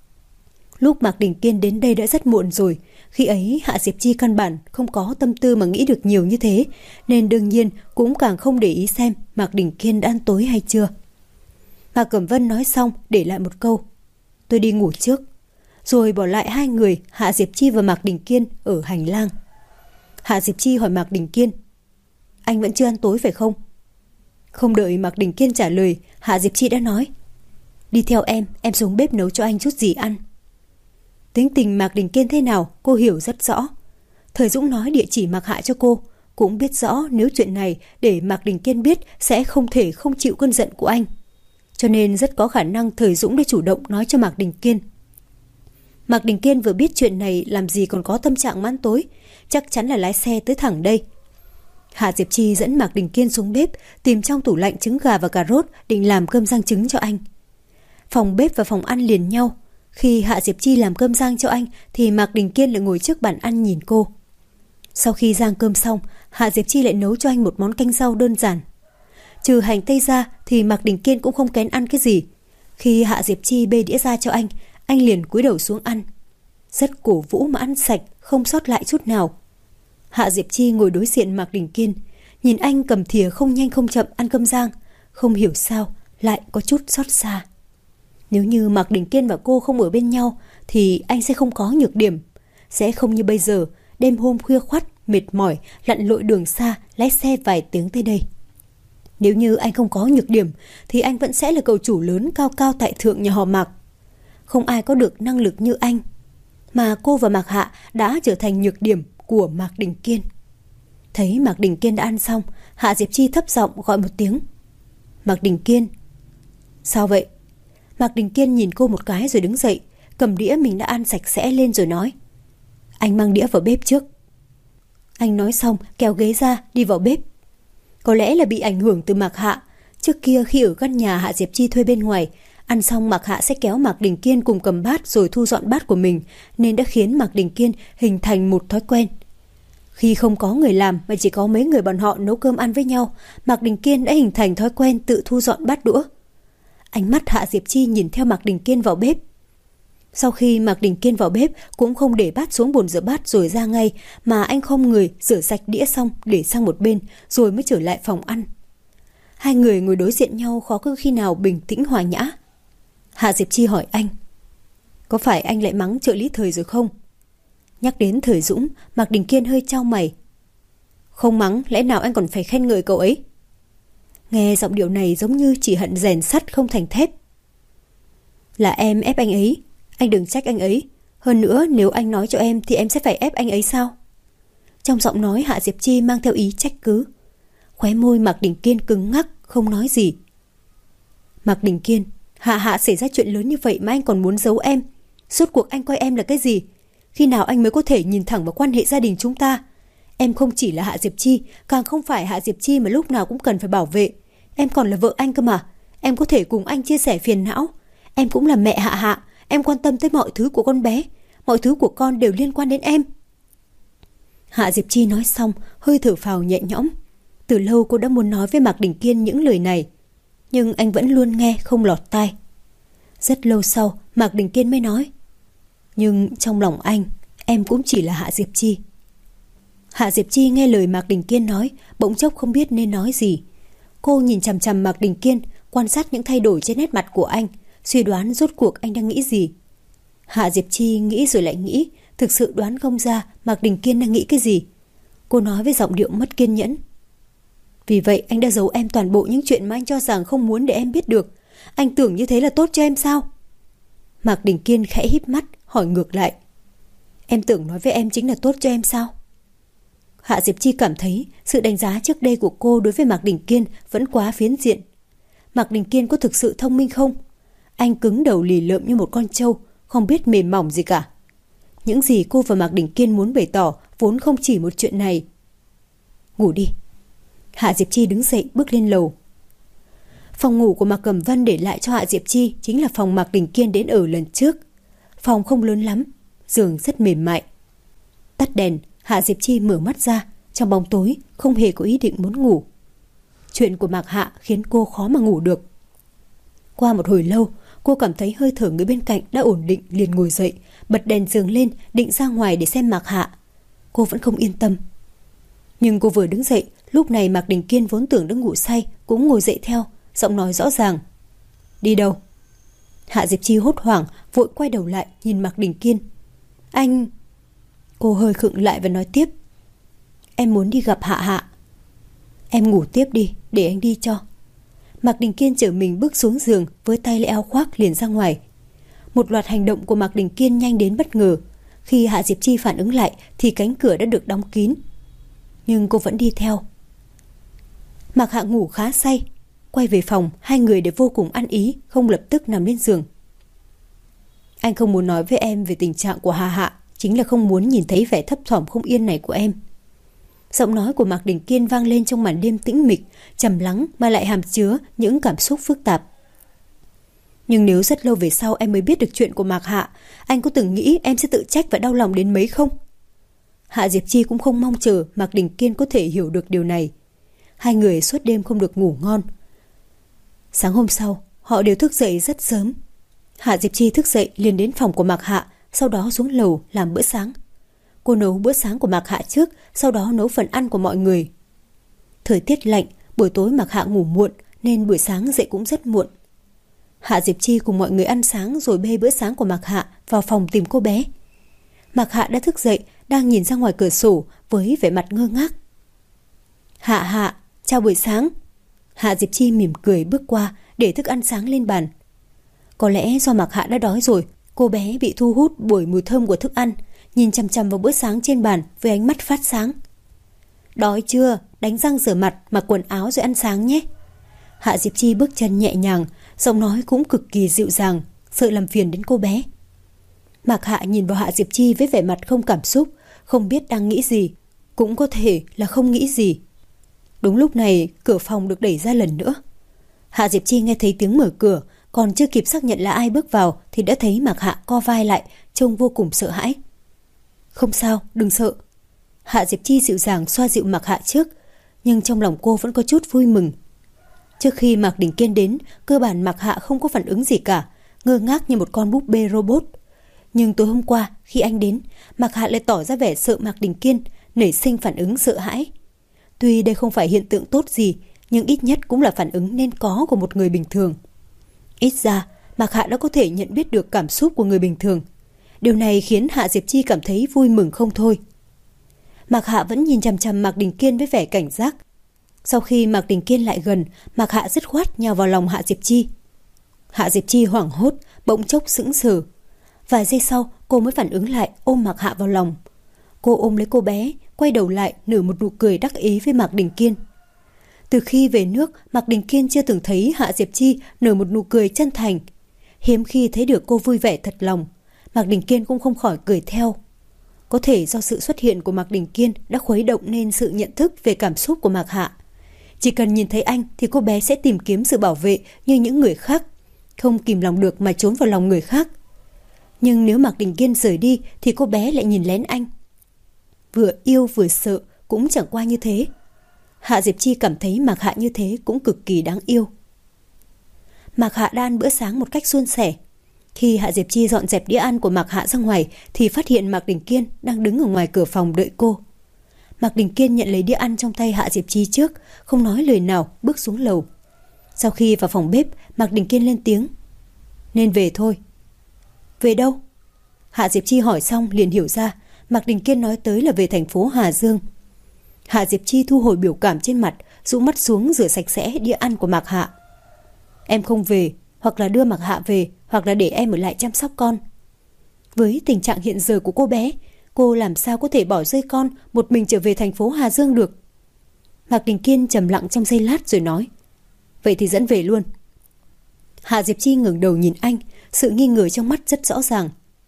Lúc Mạc Đình Kiên đến đây đã rất muộn rồi, khi ấy Hạ Diệp Chi căn bản không có tâm tư mà nghĩ được nhiều như thế, nên đương nhiên cũng càng không để ý xem Mạc Đình Kiên đã ăn tối hay chưa. Mạc Cẩm Vân nói xong để lại một câu: tôi đi ngủ trước, rồi bỏ lại hai người Hạ Diệp Chi và Mạc Đình Kiên ở hành lang. Hạ Diệp Chi hỏi Mạc Đình Kiên: anh vẫn chưa ăn tối phải không? Không đợi Mạc Đình Kiên trả lời, Hạ Diệp Chi đã nói: đi theo em xuống bếp nấu cho anh chút gì ăn. Tính tình Mạc Đình Kiên thế nào cô hiểu rất rõ. Thời Dũng nói địa chỉ Mạc Hạ cho cô, cũng biết rõ nếu chuyện này để Mạc Đình Kiên biết sẽ không thể không chịu cơn giận của anh. Cho nên rất có khả năng Thời Dũng đã chủ động nói cho Mạc Đình Kiên. Mạc Đình Kiên vừa biết chuyện này làm gì còn có tâm trạng mãn tối, chắc chắn là lái xe tới thẳng đây. Hạ Diệp Chi dẫn Mạc Đình Kiên xuống bếp, tìm trong tủ lạnh trứng gà và cà rốt định làm cơm rang trứng cho anh. Phòng bếp và phòng ăn liền nhau. Khi Hạ Diệp Chi làm cơm rang cho anh thì Mạc Đình Kiên lại ngồi trước bàn ăn nhìn cô. Sau khi rang cơm xong, Hạ Diệp Chi lại nấu cho anh một món canh rau đơn giản. Trừ hành tây ra thì Mạc Đình Kiên cũng không kén ăn cái gì. Khi Hạ Diệp Chi bê đĩa ra cho anh liền cúi đầu xuống ăn. Rất cổ vũ mà ăn sạch, không sót lại chút nào. Hạ Diệp Chi ngồi đối diện Mạc Đình Kiên, nhìn anh cầm thìa không nhanh không chậm ăn cơm rang, không hiểu sao lại có chút xót xa. Nếu như Mạc Đình Kiên và cô không ở bên nhau thì anh sẽ không có nhược điểm, sẽ không như bây giờ đêm hôm khuya khoắt mệt mỏi lặn lội đường xa lái xe vài tiếng tới đây. Nếu như anh không có nhược điểm thì anh vẫn sẽ là cậu chủ lớn cao cao tại thượng nhà họ Mạc. Không ai có được năng lực như anh, mà cô và Mạc Hạ đã trở thành nhược điểm của Mạc Đình Kiên. Thấy Mạc Đình Kiên đã ăn xong, Hạ Diệp Chi thấp giọng gọi một tiếng: Mạc Đình Kiên. Sao vậy? Mạc Đình Kiên nhìn cô một cái rồi đứng dậy, cầm đĩa mình đã ăn sạch sẽ lên rồi nói: anh mang đĩa vào bếp trước. Anh nói xong kéo ghế ra đi vào bếp. Có lẽ là bị ảnh hưởng từ Mạc Hạ. Trước kia khi ở căn nhà Hạ Diệp Chi thuê bên ngoài, ăn xong Mạc Hạ sẽ kéo Mạc Đình Kiên cùng cầm bát rồi thu dọn bát của mình, nên đã khiến Mạc Đình Kiên hình thành một thói quen. Khi không có người làm mà chỉ có mấy người bọn họ nấu cơm ăn với nhau, Mạc Đình Kiên đã hình thành thói quen tự thu dọn bát đũa. Ánh mắt Hạ Diệp Chi nhìn theo Mạc Đình Kiên vào bếp. Sau khi Mạc Đình Kiên vào bếp cũng không để bát xuống bồn rửa bát rồi ra ngay, mà anh khom người rửa sạch đĩa xong để sang một bên rồi mới trở lại phòng ăn. Hai người ngồi đối diện nhau khó có khi nào bình tĩnh hòa nhã. Hạ Diệp Chi hỏi anh: có phải anh lại mắng trợ lý Thời rồi không? Nhắc đến Thời Dũng, Mạc Đình Kiên hơi chau mày. Không mắng, lẽ nào anh còn phải khen ngợi cậu ấy? Nghe giọng điệu này giống như chỉ hận rèn sắt không thành thép. Là em ép anh ấy, anh đừng trách anh ấy. Hơn nữa nếu anh nói cho em thì em sẽ phải ép anh ấy sao? Trong giọng nói Hạ Diệp Chi mang theo ý trách cứ. Khóe môi Mạc Đình Kiên cứng ngắc, không nói gì. Mạc Đình Kiên, Hạ xảy ra chuyện lớn như vậy mà anh còn muốn giấu em. Suốt cuộc anh coi em là cái gì? Khi nào anh mới có thể nhìn thẳng vào quan hệ gia đình chúng ta? Em không chỉ là Hạ Diệp Chi, càng không phải Hạ Diệp Chi mà lúc nào cũng cần phải bảo vệ. Em còn là vợ anh cơ mà. Em có thể cùng anh chia sẻ phiền não. Em cũng là mẹ Hạ. Em quan tâm tới mọi thứ của con bé. Mọi thứ của con đều liên quan đến em. Hạ Diệp Chi nói xong, hơi thở phào nhẹ nhõm. Từ lâu cô đã muốn nói với Mạc Đình Kiên những lời này, nhưng anh vẫn luôn nghe không lọt tai. Rất lâu sau, Mạc Đình Kiên mới nói: nhưng trong lòng anh, em cũng chỉ là Hạ Diệp Chi. Hạ Diệp Chi nghe lời Mạc Đình Kiên nói, bỗng chốc không biết nên nói gì. Cô nhìn chằm chằm Mạc Đình Kiên, quan sát những thay đổi trên nét mặt của anh, suy đoán rốt cuộc anh đang nghĩ gì. Hạ Diệp Chi nghĩ rồi lại nghĩ, thực sự đoán không ra Mạc Đình Kiên đang nghĩ cái gì. Cô nói với giọng điệu mất kiên nhẫn: vì vậy anh đã giấu em toàn bộ những chuyện mà anh cho rằng không muốn để em biết được. Anh tưởng như thế là tốt cho em sao? Mạc Đình Kiên khẽ híp mắt hỏi ngược lại: em tưởng nói với em chính là tốt cho em sao? Hạ Diệp Chi cảm thấy sự đánh giá trước đây của cô đối với Mạc Đình Kiên vẫn quá phiến diện. Mạc Đình Kiên có thực sự thông minh không? Anh cứng đầu lì lợm như một con trâu, không biết mềm mỏng gì cả. Những gì cô và Mạc Đình Kiên muốn bày tỏ vốn không chỉ một chuyện này. Ngủ đi. Hạ Diệp Chi đứng dậy bước lên lầu. Phòng ngủ của Mạc Cẩm Vân để lại cho Hạ Diệp Chi chính là phòng Mạc Đình Kiên đến ở lần trước. Phòng không lớn lắm, giường rất mềm mại. Tắt đèn, Hạ Diệp Chi mở mắt ra, trong bóng tối không hề có ý định muốn ngủ. Chuyện của Mạc Hạ khiến cô khó mà ngủ được. Qua một hồi lâu, cô cảm thấy hơi thở người bên cạnh đã ổn định, liền ngồi dậy, bật đèn giường lên, định ra ngoài để xem Mạc Hạ. Cô vẫn không yên tâm. Nhưng cô vừa đứng dậy, lúc này Mạc Đình Kiên vốn tưởng đang ngủ say cũng ngồi dậy theo, giọng nói rõ ràng. Đi đâu? Hạ Diệp Chi hốt hoảng, vội quay đầu lại nhìn Mạc Đình Kiên. Anh... Cô hơi khựng lại và nói tiếp. Em muốn đi gặp Hạ Hạ. Em ngủ tiếp đi, để anh đi cho. Mạc Đình Kiên chở mình bước xuống giường, với tay lấy áo khoác liền ra ngoài. Một loạt hành động của Mạc Đình Kiên nhanh đến bất ngờ. Khi Hạ Diệp Chi phản ứng lại thì cánh cửa đã được đóng kín. Nhưng cô vẫn đi theo. Mạc Hạ ngủ khá say. Quay về phòng, hai người đều vô cùng ăn ý, không lập tức nằm lên giường. Anh không muốn nói với em về tình trạng của Hạ Hạ, chính là không muốn nhìn thấy vẻ thấp thỏm không yên này của em. Giọng nói của Mạc Đình Kiên vang lên trong màn đêm tĩnh mịch, trầm lắng mà lại hàm chứa những cảm xúc phức tạp. Nhưng nếu rất lâu về sau em mới biết được chuyện của Mạc Hạ, anh có từng nghĩ em sẽ tự trách và đau lòng đến mấy không? Hạ Diệp Chi cũng không mong chờ Mạc Đình Kiên có thể hiểu được điều này. Hai người suốt đêm không được ngủ ngon. Sáng hôm sau, họ đều thức dậy rất sớm. Hạ Diệp Chi thức dậy liền đến phòng của Mạc Hạ, sau đó xuống lầu làm bữa sáng. Cô nấu bữa sáng của Mạc Hạ trước, sau đó nấu phần ăn của mọi người. Thời tiết lạnh, buổi tối Mạc Hạ ngủ muộn nên buổi sáng dậy cũng rất muộn. Hạ Diệp Chi cùng mọi người ăn sáng rồi bê bữa sáng của Mạc Hạ vào phòng tìm cô bé. Mạc Hạ đã thức dậy, đang nhìn ra ngoài cửa sổ với vẻ mặt ngơ ngác. Hạ Hạ, chào buổi sáng. Hạ Diệp Chi mỉm cười bước qua để thức ăn sáng lên bàn. Có lẽ do Mạc Hạ đã đói rồi, cô bé bị thu hút bởi mùi thơm của thức ăn, nhìn chằm chằm vào bữa sáng trên bàn với ánh mắt phát sáng. Đói chưa? Đánh răng rửa mặt, mặc quần áo rồi ăn sáng nhé. Hạ Diệp Chi bước chân nhẹ nhàng, giọng nói cũng cực kỳ dịu dàng, sợ làm phiền đến cô bé. Mạc Hạ nhìn vào Hạ Diệp Chi với vẻ mặt không cảm xúc, không biết đang nghĩ gì, cũng có thể là không nghĩ gì. Đúng lúc này, cửa phòng được đẩy ra lần nữa. Hạ Diệp Chi nghe thấy tiếng mở cửa, còn chưa kịp xác nhận là ai bước vào thì đã thấy Mạc Hạ co vai lại, trông vô cùng sợ hãi. Không sao, đừng sợ. Hạ Diệp Chi dịu dàng xoa dịu Mạc Hạ trước, nhưng trong lòng cô vẫn có chút vui mừng. Trước khi Mạc Đình Kiên đến, cơ bản Mạc Hạ không có phản ứng gì cả, ngơ ngác như một con búp bê robot. Nhưng tối hôm qua, khi anh đến, Mạc Hạ lại tỏ ra vẻ sợ Mạc Đình Kiên, nảy sinh phản ứng sợ hãi. Tuy đây không phải hiện tượng tốt gì, nhưng ít nhất cũng là phản ứng nên có của một người bình thường. Ít ra, Mạc Hạ đã có thể nhận biết được cảm xúc của người bình thường. Điều này khiến Hạ Diệp Chi cảm thấy vui mừng không thôi. Mạc Hạ vẫn nhìn chằm chằm Mạc Đình Kiên với vẻ cảnh giác. Sau khi Mạc Đình Kiên lại gần, Mạc Hạ dứt khoát nhào vào lòng Hạ Diệp Chi. Hạ Diệp Chi hoảng hốt, bỗng chốc sững sờ. Vài giây sau, cô mới phản ứng lại, ôm Mạc Hạ vào lòng. Cô ôm lấy cô bé, quay đầu lại nở một nụ cười đắc ý với Mạc Đình Kiên. Từ khi về nước, Mạc Đình Kiên chưa từng thấy Hạ Diệp Chi nở một nụ cười chân thành. Hiếm khi thấy được cô vui vẻ thật lòng, Mạc Đình Kiên cũng không khỏi cười theo. Có thể do sự xuất hiện của Mạc Đình Kiên đã khuấy động nên sự nhận thức về cảm xúc của Mạc Hạ. Chỉ cần nhìn thấy anh thì cô bé sẽ tìm kiếm sự bảo vệ như những người khác, không kìm lòng được mà trốn vào lòng người khác. Nhưng nếu Mạc Đình Kiên rời đi thì cô bé lại nhìn lén anh. Vừa yêu vừa sợ cũng chẳng qua như thế. Hạ Diệp Chi cảm thấy Mạc Hạ như thế cũng cực kỳ đáng yêu. Mạc Hạ đã ăn bữa sáng một cách suôn sẻ. Khi Hạ Diệp Chi dọn dẹp đĩa ăn của Mạc Hạ ra ngoài thì phát hiện Mạc Đình Kiên đang đứng ở ngoài cửa phòng đợi cô. Mạc Đình Kiên nhận lấy đĩa ăn trong tay Hạ Diệp Chi trước, không nói lời nào bước xuống lầu. Sau khi vào phòng bếp, Mạc Đình Kiên lên tiếng. Nên về thôi. Về đâu? Hạ Diệp Chi hỏi xong liền hiểu ra Mạc Đình Kiên nói tới là về thành phố Hà Dương. Hạ Diệp Chi thu hồi biểu cảm trên mặt, rũ mắt xuống rửa sạch sẽ đĩa ăn của Mạc Hạ. Em không về, hoặc là đưa Mạc Hạ về, hoặc là để em ở lại chăm sóc con. Với tình trạng hiện giờ của cô bé, cô làm sao có thể bỏ rơi con một mình trở về thành phố Hà Dương được? Mạc Đình Kiên trầm lặng trong giây lát rồi nói. Vậy thì dẫn về luôn. Hạ Diệp Chi ngẩng đầu nhìn anh, sự nghi ngờ trong mắt rất rõ ràng.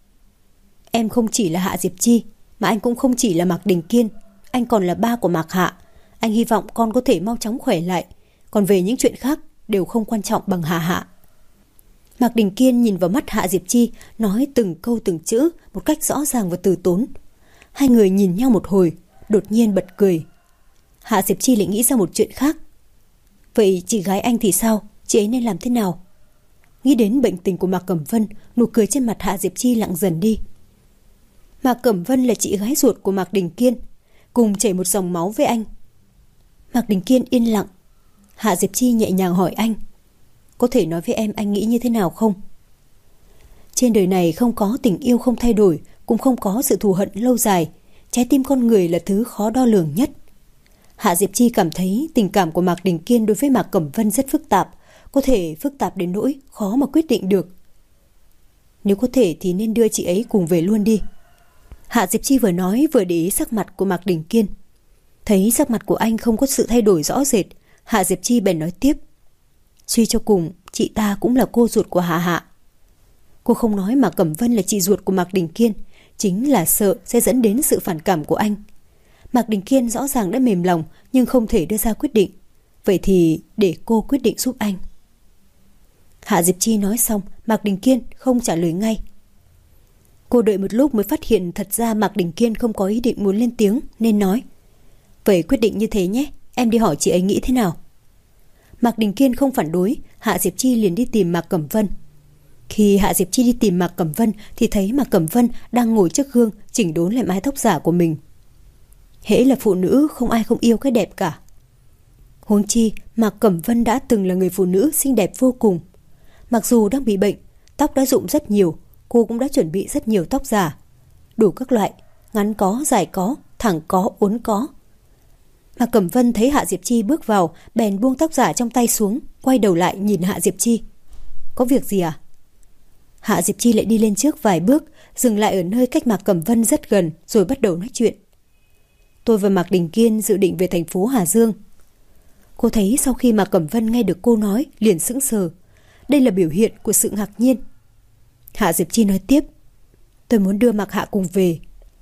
Em không chỉ là Hạ Diệp Chi, mà anh cũng không chỉ là Mạc Đình Kiên. Anh còn là ba của Mạc Hạ. Anh hy vọng con có thể mau chóng khỏe lại. Còn về những chuyện khác đều không quan trọng bằng Hạ Hạ. Mạc Đình Kiên nhìn vào mắt Hạ Diệp Chi, nói từng câu từng chữ một cách rõ ràng và từ tốn. Hai người nhìn nhau một hồi, đột nhiên bật cười. Hạ Diệp Chi lại nghĩ ra một chuyện khác. Vậy chị gái anh thì sao? Chị ấy nên làm thế nào? Nghĩ đến bệnh tình của Mạc Cẩm Vân, nụ cười trên mặt Hạ Diệp Chi lặng dần đi. Mạc Cẩm Vân là chị gái ruột của Mạc Đình Kiên, cùng chảy một dòng máu với anh. Mạc Đình Kiên yên lặng. Hạ Diệp Chi nhẹ nhàng hỏi anh, có thể nói với em anh nghĩ như thế nào không? Trên đời này không có tình yêu không thay đổi, cũng không có sự thù hận lâu dài. Trái tim con người là thứ khó đo lường nhất. Hạ Diệp Chi cảm thấy tình cảm của Mạc Đình Kiên đối với Mạc Cẩm Vân rất phức tạp, có thể phức tạp đến nỗi khó mà quyết định được. Nếu có thể thì nên đưa chị ấy cùng về luôn đi. Hạ Diệp Chi vừa nói vừa để ý sắc mặt của Mạc Đình Kiên. Thấy sắc mặt của anh không có sự thay đổi rõ rệt, Hạ Diệp Chi bèn nói tiếp. Suy cho cùng, chị ta cũng là cô ruột của Hạ Hạ. Cô không nói Mạc Cẩm Vân là chị ruột của Mạc Đình Kiên, chính là sợ sẽ dẫn đến sự phản cảm của anh. Mạc Đình Kiên rõ ràng đã mềm lòng nhưng không thể đưa ra quyết định. Vậy thì để cô quyết định giúp anh. Hạ Diệp Chi nói xong, Mạc Đình Kiên không trả lời ngay. Cô đợi một lúc mới phát hiện thật ra Mạc Đình Kiên không có ý định muốn lên tiếng, nên nói. Vậy quyết định như thế nhé, em đi hỏi chị ấy nghĩ thế nào. Mạc Đình Kiên không phản đối, Hạ Diệp Chi liền đi tìm Mạc Cẩm Vân. Khi Hạ Diệp Chi đi tìm Mạc Cẩm Vân thì thấy Mạc Cẩm Vân đang ngồi trước gương chỉnh đốn lại mái tóc giả của mình. Hễ là phụ nữ không ai không yêu cái đẹp cả. Huống chi Mạc Cẩm Vân đã từng là người phụ nữ xinh đẹp vô cùng. Mặc dù đang bị bệnh, tóc đã rụng rất nhiều, cô cũng đã chuẩn bị rất nhiều tóc giả. Đủ các loại, ngắn có, dài có, thẳng có, uốn có. Mạc Cẩm Vân thấy Hạ Diệp Chi bước vào, bèn buông tóc giả trong tay xuống, quay đầu lại nhìn Hạ Diệp Chi. Có việc gì à? Hạ Diệp Chi lại đi lên trước vài bước, dừng lại ở nơi cách Mạc Cẩm Vân rất gần, rồi bắt đầu nói chuyện. Tôi và Mạc Đình Kiên dự định về thành phố Hà Dương. Cô thấy sau khi Mạc Cẩm Vân nghe được cô nói, liền sững sờ. Đây là biểu hiện của sự ngạc nhiên. Hạ Diệp Chi nói tiếp. Tôi muốn đưa Mạc Hạ cùng về.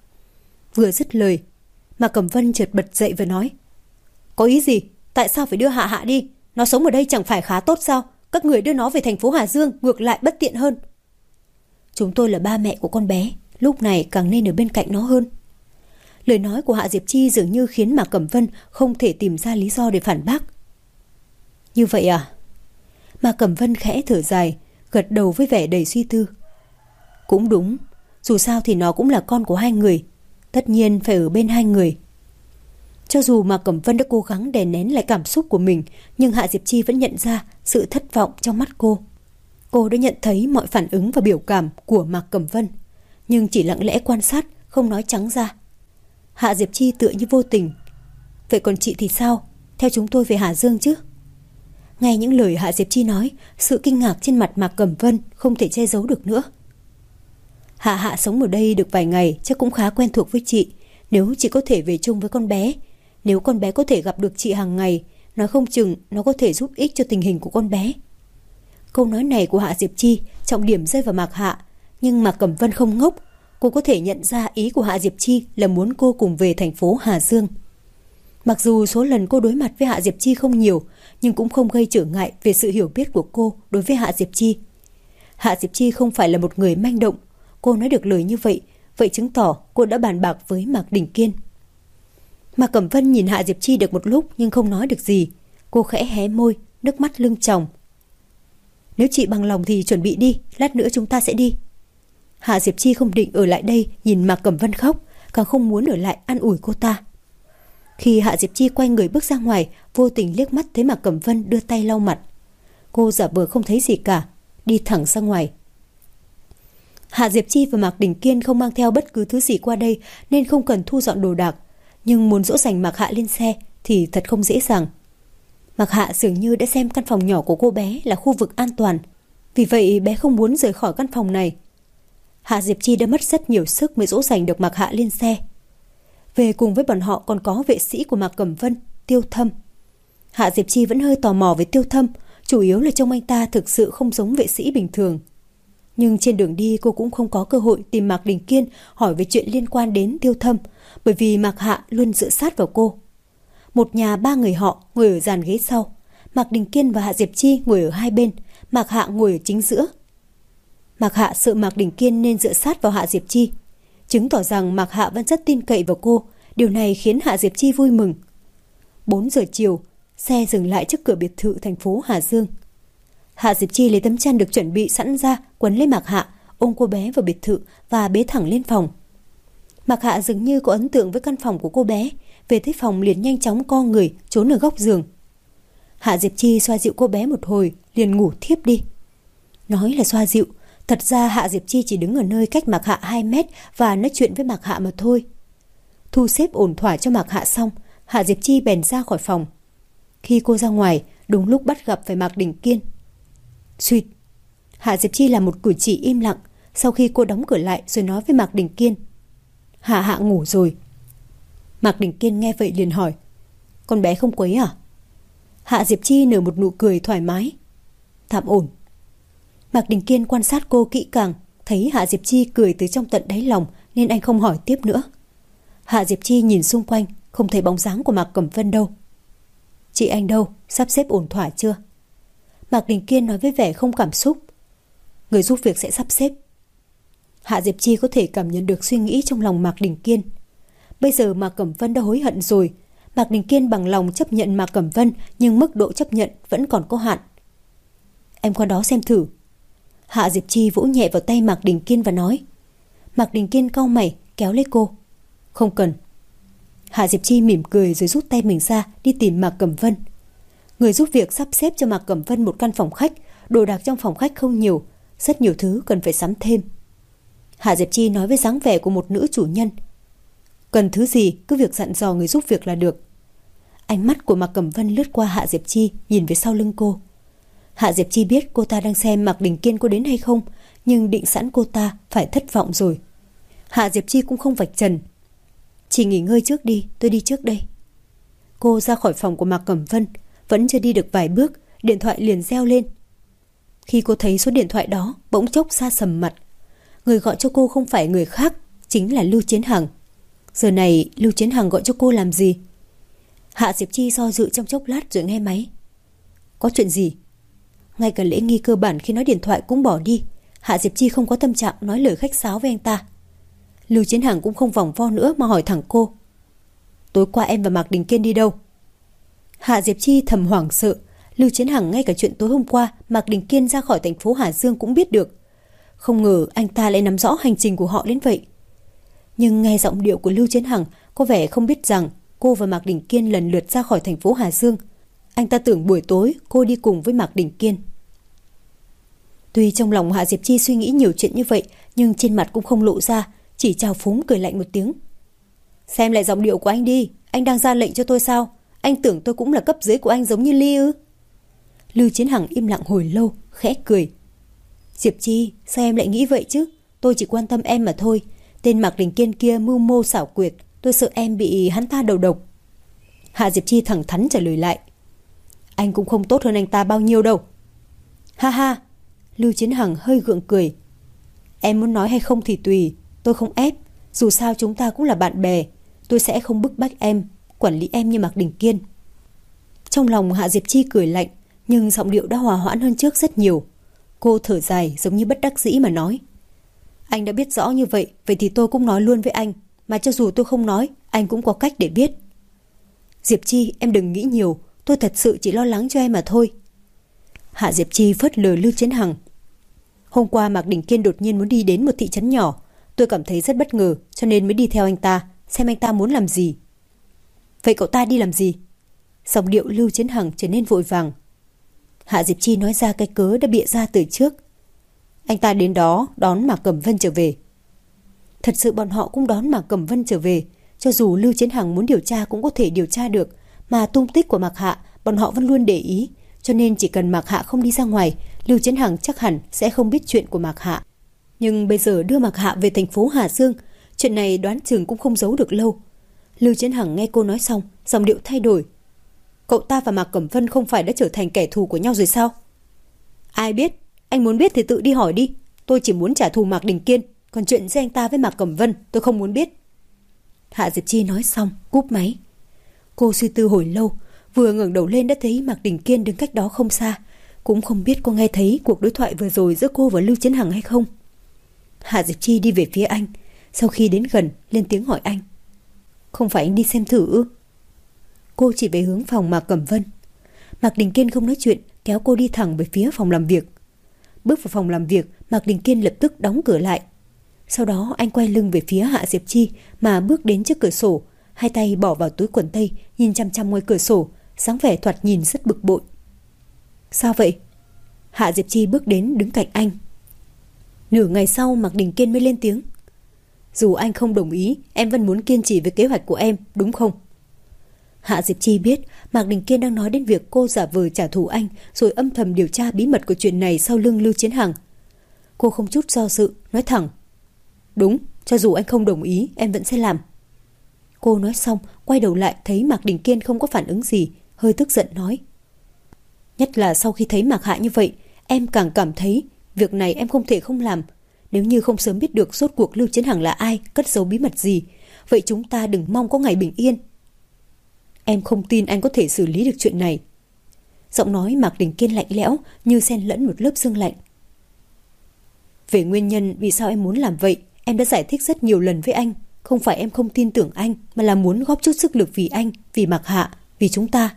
Vừa dứt lời, Mạc Cẩm Vân chợt bật dậy và nói. Có ý gì? Tại sao phải đưa Hạ Hạ đi? Nó sống ở đây chẳng phải khá tốt sao? Các người đưa nó về thành phố Hà Dương ngược lại bất tiện hơn. Chúng tôi là ba mẹ của con bé, lúc này càng nên ở bên cạnh nó hơn. Lời nói của Hạ Diệp Chi dường như khiến Mạc Cẩm Vân không thể tìm ra lý do để phản bác. Như vậy à? Mạc Cẩm Vân khẽ thở dài, gật đầu với vẻ đầy suy tư. Cũng đúng, dù sao thì nó cũng là con của hai người, tất nhiên phải ở bên hai người. Cho dù Mạc Cẩm Vân đã cố gắng đè nén lại cảm xúc của mình, nhưng Hạ Diệp Chi vẫn nhận ra sự thất vọng trong mắt cô. Cô đã nhận thấy mọi phản ứng và biểu cảm của Mạc Cẩm Vân, nhưng chỉ lặng lẽ quan sát, không nói trắng ra. Hạ Diệp Chi tựa như vô tình. Vậy còn chị thì sao? Theo chúng tôi về Hà Dương chứ? Nghe những lời Hạ Diệp Chi nói, sự kinh ngạc trên mặt Mạc Cẩm Vân không thể che giấu được nữa. Hạ Hạ sống ở đây được vài ngày, chắc cũng khá quen thuộc với chị. Nếu chị có thể về chung với con bé, nếu con bé có thể gặp được chị hàng ngày, nói không chừng nó có thể giúp ích cho tình hình của con bé. Câu nói này của Hạ Diệp Chi trọng điểm rơi vào Mạc Hạ, nhưng Mạc Cẩm Vân không ngốc. Cô có thể nhận ra ý của Hạ Diệp Chi là muốn cô cùng về thành phố Hà Dương. Mặc dù số lần cô đối mặt với Hạ Diệp Chi không nhiều, nhưng cũng không gây trở ngại về sự hiểu biết của cô đối với Hạ Diệp Chi. Hạ Diệp Chi không phải là một người manh động. Cô nói được lời như vậy, vậy chứng tỏ cô đã bàn bạc với Mạc Đình Kiên. Mạc Cẩm Vân nhìn Hạ Diệp Chi được một lúc nhưng không nói được gì. Cô khẽ hé môi, nước mắt lưng tròng. Nếu chị bằng lòng thì chuẩn bị đi, lát nữa chúng ta sẽ đi. Hạ Diệp Chi không định ở lại đây nhìn Mạc Cẩm Vân khóc, càng không muốn ở lại an ủi cô ta. Khi Hạ Diệp Chi quay người bước ra ngoài, vô tình liếc mắt thấy Mạc Cẩm Vân đưa tay lau mặt. Cô giả vờ không thấy gì cả, đi thẳng ra ngoài. Hạ Diệp Chi và Mạc Đình Kiên không mang theo bất cứ thứ gì qua đây nên không cần thu dọn đồ đạc, nhưng muốn dỗ dành Mạc Hạ lên xe thì thật không dễ dàng. Mạc Hạ dường như đã xem căn phòng nhỏ của cô bé là khu vực an toàn, vì vậy bé không muốn rời khỏi căn phòng này. Hạ Diệp Chi đã mất rất nhiều sức mới dỗ dành được Mạc Hạ lên xe. Về cùng với bọn họ còn có vệ sĩ của Mạc Cẩm Vân, Tiêu Thâm. Hạ Diệp Chi vẫn hơi tò mò với Tiêu Thâm, chủ yếu là trông anh ta thực sự không giống vệ sĩ bình thường. Nhưng trên đường đi cô cũng không có cơ hội tìm Mạc Đình Kiên hỏi về chuyện liên quan đến Tiêu Thâm, bởi vì Mạc Hạ luôn dựa sát vào cô. Một nhà ba người họ ngồi ở dàn ghế sau, Mạc Đình Kiên và Hạ Diệp Chi ngồi ở hai bên, Mạc Hạ ngồi ở chính giữa. Mạc Hạ sợ Mạc Đình Kiên nên dựa sát vào Hạ Diệp Chi. chứng tỏ rằng Mạc Hạ vẫn rất tin cậy vào cô. Điều này khiến Hạ Diệp Chi vui mừng. 4 giờ chiều, xe dừng lại trước cửa biệt thự thành phố Hà Dương. Hạ Diệp Chi lấy tấm chăn được chuẩn bị sẵn ra, quấn lấy Mạc Hạ, ôm cô bé vào biệt thự và bế thẳng lên phòng. Mạc Hạ dường như có ấn tượng với căn phòng của cô bé, về tới phòng liền nhanh chóng co người trốn ở góc giường. Hạ Diệp Chi xoa dịu cô bé một hồi liền ngủ thiếp đi. Nói là xoa dịu, thật ra Hạ Diệp Chi chỉ đứng ở nơi cách Mạc Hạ 2 mét và nói chuyện với Mạc Hạ mà thôi. Thu xếp ổn thỏa cho Mạc Hạ xong, Hạ Diệp Chi bèn ra khỏi phòng. Khi cô ra ngoài, đúng lúc bắt gặp phải Mạc Đình Kiên. Suýt, Hạ Diệp Chi làm một cử chỉ im lặng sau khi cô đóng cửa lại rồi nói với Mạc Đình Kiên. Hạ ngủ rồi. Mạc Đình Kiên nghe vậy liền hỏi, con bé không quấy à? Hạ Diệp Chi nở một nụ cười thoải mái. Tạm ổn. Mạc Đình Kiên quan sát cô kỹ càng, thấy Hạ Diệp Chi cười từ trong tận đáy lòng nên anh không hỏi tiếp nữa. Hạ Diệp Chi nhìn xung quanh, không thấy bóng dáng của Mạc Cẩm Vân đâu. Chị anh đâu, sắp xếp ổn thỏa chưa? Mạc Đình Kiên nói với vẻ không cảm xúc. Người giúp việc sẽ sắp xếp. Hạ Diệp Chi có thể cảm nhận được suy nghĩ trong lòng Mạc Đình Kiên. Bây giờ Mạc Cẩm Vân đã hối hận rồi. Mạc Đình Kiên bằng lòng chấp nhận Mạc Cẩm Vân, nhưng mức độ chấp nhận vẫn còn có hạn. Em qua đó xem thử. Hạ Diệp Chi vỗ nhẹ vào tay Mạc Đình Kiên và nói. Mạc Đình Kiên cau mày kéo lấy cô. Không cần. Hạ Diệp Chi mỉm cười rồi rút tay mình ra đi tìm Mạc Cẩm Vân. Người giúp việc sắp xếp cho Mạc Cẩm Vân một căn phòng khách. Đồ đạc trong phòng khách không nhiều, rất nhiều thứ cần phải sắm thêm. Hạ Diệp Chi nói với dáng vẻ của một nữ chủ nhân. Cần thứ gì cứ việc dặn dò người giúp việc là được. Ánh mắt của Mạc Cẩm Vân lướt qua Hạ Diệp Chi, nhìn về sau lưng cô. Hạ Diệp Chi biết cô ta đang xem Mạc Đình Kiên có đến hay không, nhưng định sẵn cô ta phải thất vọng rồi. Hạ Diệp Chi cũng không vạch trần. Chị nghỉ ngơi trước đi, tôi đi trước đây. Cô ra khỏi phòng của Mạc Cẩm Vân, vẫn chưa đi được vài bước, điện thoại liền reo lên. Khi cô thấy số điện thoại đó, bỗng chốc sa sầm mặt. Người gọi cho cô không phải người khác, chính là Lưu Chiến Hằng. Giờ này Lưu Chiến Hằng gọi cho cô làm gì? Hạ Diệp Chi do dự trong chốc lát rồi nghe máy. Có chuyện gì? Ngay cả lễ nghi cơ bản khi nói điện thoại cũng bỏ đi. Hạ Diệp Chi không có tâm trạng nói lời khách sáo với anh ta. Lưu Chiến Hằng cũng không vòng vo nữa mà hỏi thẳng cô. Tối qua em và Mạc Đình Kiên đi đâu? Hạ Diệp Chi thầm hoảng sợ. Lưu Chiến Hằng ngay cả chuyện tối hôm qua Mạc Đình Kiên ra khỏi thành phố Hà Dương cũng biết được. Không ngờ anh ta lại nắm rõ hành trình của họ đến vậy. Nhưng nghe giọng điệu của Lưu Chiến Hằng có vẻ không biết rằng cô và Mạc Đình Kiên lần lượt ra khỏi thành phố Hà Dương. Anh ta tưởng buổi tối cô đi cùng với Mạc Đình Kiên. Tuy trong lòng Hạ Diệp Chi suy nghĩ nhiều chuyện như vậy, nhưng trên mặt cũng không lộ ra, chỉ chào phúng cười lạnh một tiếng. Xem lại giọng điệu của anh đi, anh đang ra lệnh cho tôi sao? Anh tưởng tôi cũng là cấp dưới của anh giống như Ly ư? Lưu Chiến Hằng im lặng hồi lâu, khẽ cười. Diệp Chi, sao em lại nghĩ vậy chứ? Tôi chỉ quan tâm em mà thôi. Tên Mạc Đình Kiên kia mưu mô xảo quyệt, tôi sợ em bị hắn ta đầu độc. Hạ Diệp Chi thẳng thắn trả lời lại. Anh cũng không tốt hơn anh ta bao nhiêu đâu. Ha ha, Lưu Chiến Hằng hơi gượng cười. Em muốn nói hay không thì tùy, tôi không ép. Dù sao chúng ta cũng là bạn bè. Tôi sẽ không bức bách em, quản lý em như Mạc Đình Kiên. Trong lòng Hạ Diệp Chi cười lạnh, nhưng giọng điệu đã hòa hoãn hơn trước rất nhiều. Cô thở dài giống như bất đắc dĩ mà nói. Anh đã biết rõ như vậy, vậy thì tôi cũng nói luôn với anh. Mà cho dù tôi không nói, anh cũng có cách để biết. Diệp Chi, em đừng nghĩ nhiều. Tôi thật sự chỉ lo lắng cho em mà thôi. Hạ Diệp Chi phớt lờ Lưu Chiến Hằng. Hôm qua Mạc Đình Kiên đột nhiên muốn đi đến một thị trấn nhỏ. Tôi cảm thấy rất bất ngờ, cho nên mới đi theo anh ta, xem anh ta muốn làm gì. Vậy cậu ta đi làm gì? Giọng điệu Lưu Chiến Hằng trở nên vội vàng. Hạ Diệp Chi nói ra cái cớ đã bịa ra từ trước. Anh ta đến đó đón Mạc Cẩm Vân trở về. Thật sự bọn họ cũng đón Mạc Cẩm Vân trở về. Cho dù Lưu Chiến Hằng muốn điều tra cũng có thể điều tra được. Mà tung tích của Mạc Hạ bọn họ vẫn luôn để ý. Cho nên chỉ cần Mạc Hạ không đi ra ngoài, Lưu Chiến Hằng chắc hẳn sẽ không biết chuyện của Mạc Hạ. Nhưng bây giờ đưa Mạc Hạ về thành phố Hà Dương, chuyện này đoán chừng cũng không giấu được lâu. Lưu Chiến Hằng nghe cô nói xong, giọng điệu thay đổi. Cậu ta và Mạc Cẩm Vân không phải đã trở thành kẻ thù của nhau rồi sao? Ai biết, anh muốn biết thì tự đi hỏi đi. Tôi chỉ muốn trả thù Mạc Đình Kiên, còn chuyện giữa anh ta với Mạc Cẩm Vân tôi không muốn biết. Hạ Diệp Chi nói xong cúp máy. Cô suy tư hồi lâu, vừa ngẩng đầu lên đã thấy Mạc Đình Kiên đứng cách đó không xa. Cũng không biết có nghe thấy cuộc đối thoại vừa rồi giữa cô và Lưu Chiến Hằng hay không. Hạ Diệp Chi đi về phía anh. Sau khi đến gần, lên tiếng hỏi anh. Không phải anh đi xem thử ư? Cô chỉ về hướng phòng Mạc Cẩm Vân. Mạc Đình Kiên không nói chuyện, kéo cô đi thẳng về phía phòng làm việc. Bước vào phòng làm việc, Mạc Đình Kiên lập tức đóng cửa lại. Sau đó anh quay lưng về phía Hạ Diệp Chi mà bước đến trước cửa sổ, hai tay bỏ vào túi quần tây, nhìn chăm chăm ngoài cửa sổ, dáng vẻ thoạt nhìn rất bực bội. Sao vậy? Hạ Diệp Chi bước đến đứng cạnh anh. Nửa ngày sau Mạc Đình Kiên mới lên tiếng. Dù anh không đồng ý, em vẫn muốn kiên trì với kế hoạch của em, đúng không? Hạ Diệp Chi biết Mạc Đình Kiên đang nói đến việc cô giả vờ trả thù anh rồi âm thầm điều tra bí mật của chuyện này sau lưng Lưu Chiến Hằng. Cô không chút do dự, nói thẳng. Đúng, cho dù anh không đồng ý, em vẫn sẽ làm. Cô nói xong, quay đầu lại thấy Mạc Đình Kiên không có phản ứng gì, hơi tức giận nói. Nhất là sau khi thấy Mạc Hạ như vậy, em càng cảm thấy việc này em không thể không làm. Nếu như không sớm biết được rốt cuộc Lưu Chiến Hằng là ai, cất giấu bí mật gì, vậy chúng ta đừng mong có ngày bình yên. Em không tin anh có thể xử lý được chuyện này. Giọng nói Mạc Đình Kiên lạnh lẽo như xen lẫn một lớp sương lạnh. Về nguyên nhân vì sao em muốn làm vậy, em đã giải thích rất nhiều lần với anh. Không phải em không tin tưởng anh, mà là muốn góp chút sức lực vì anh, vì Mạc Hạ, vì chúng ta.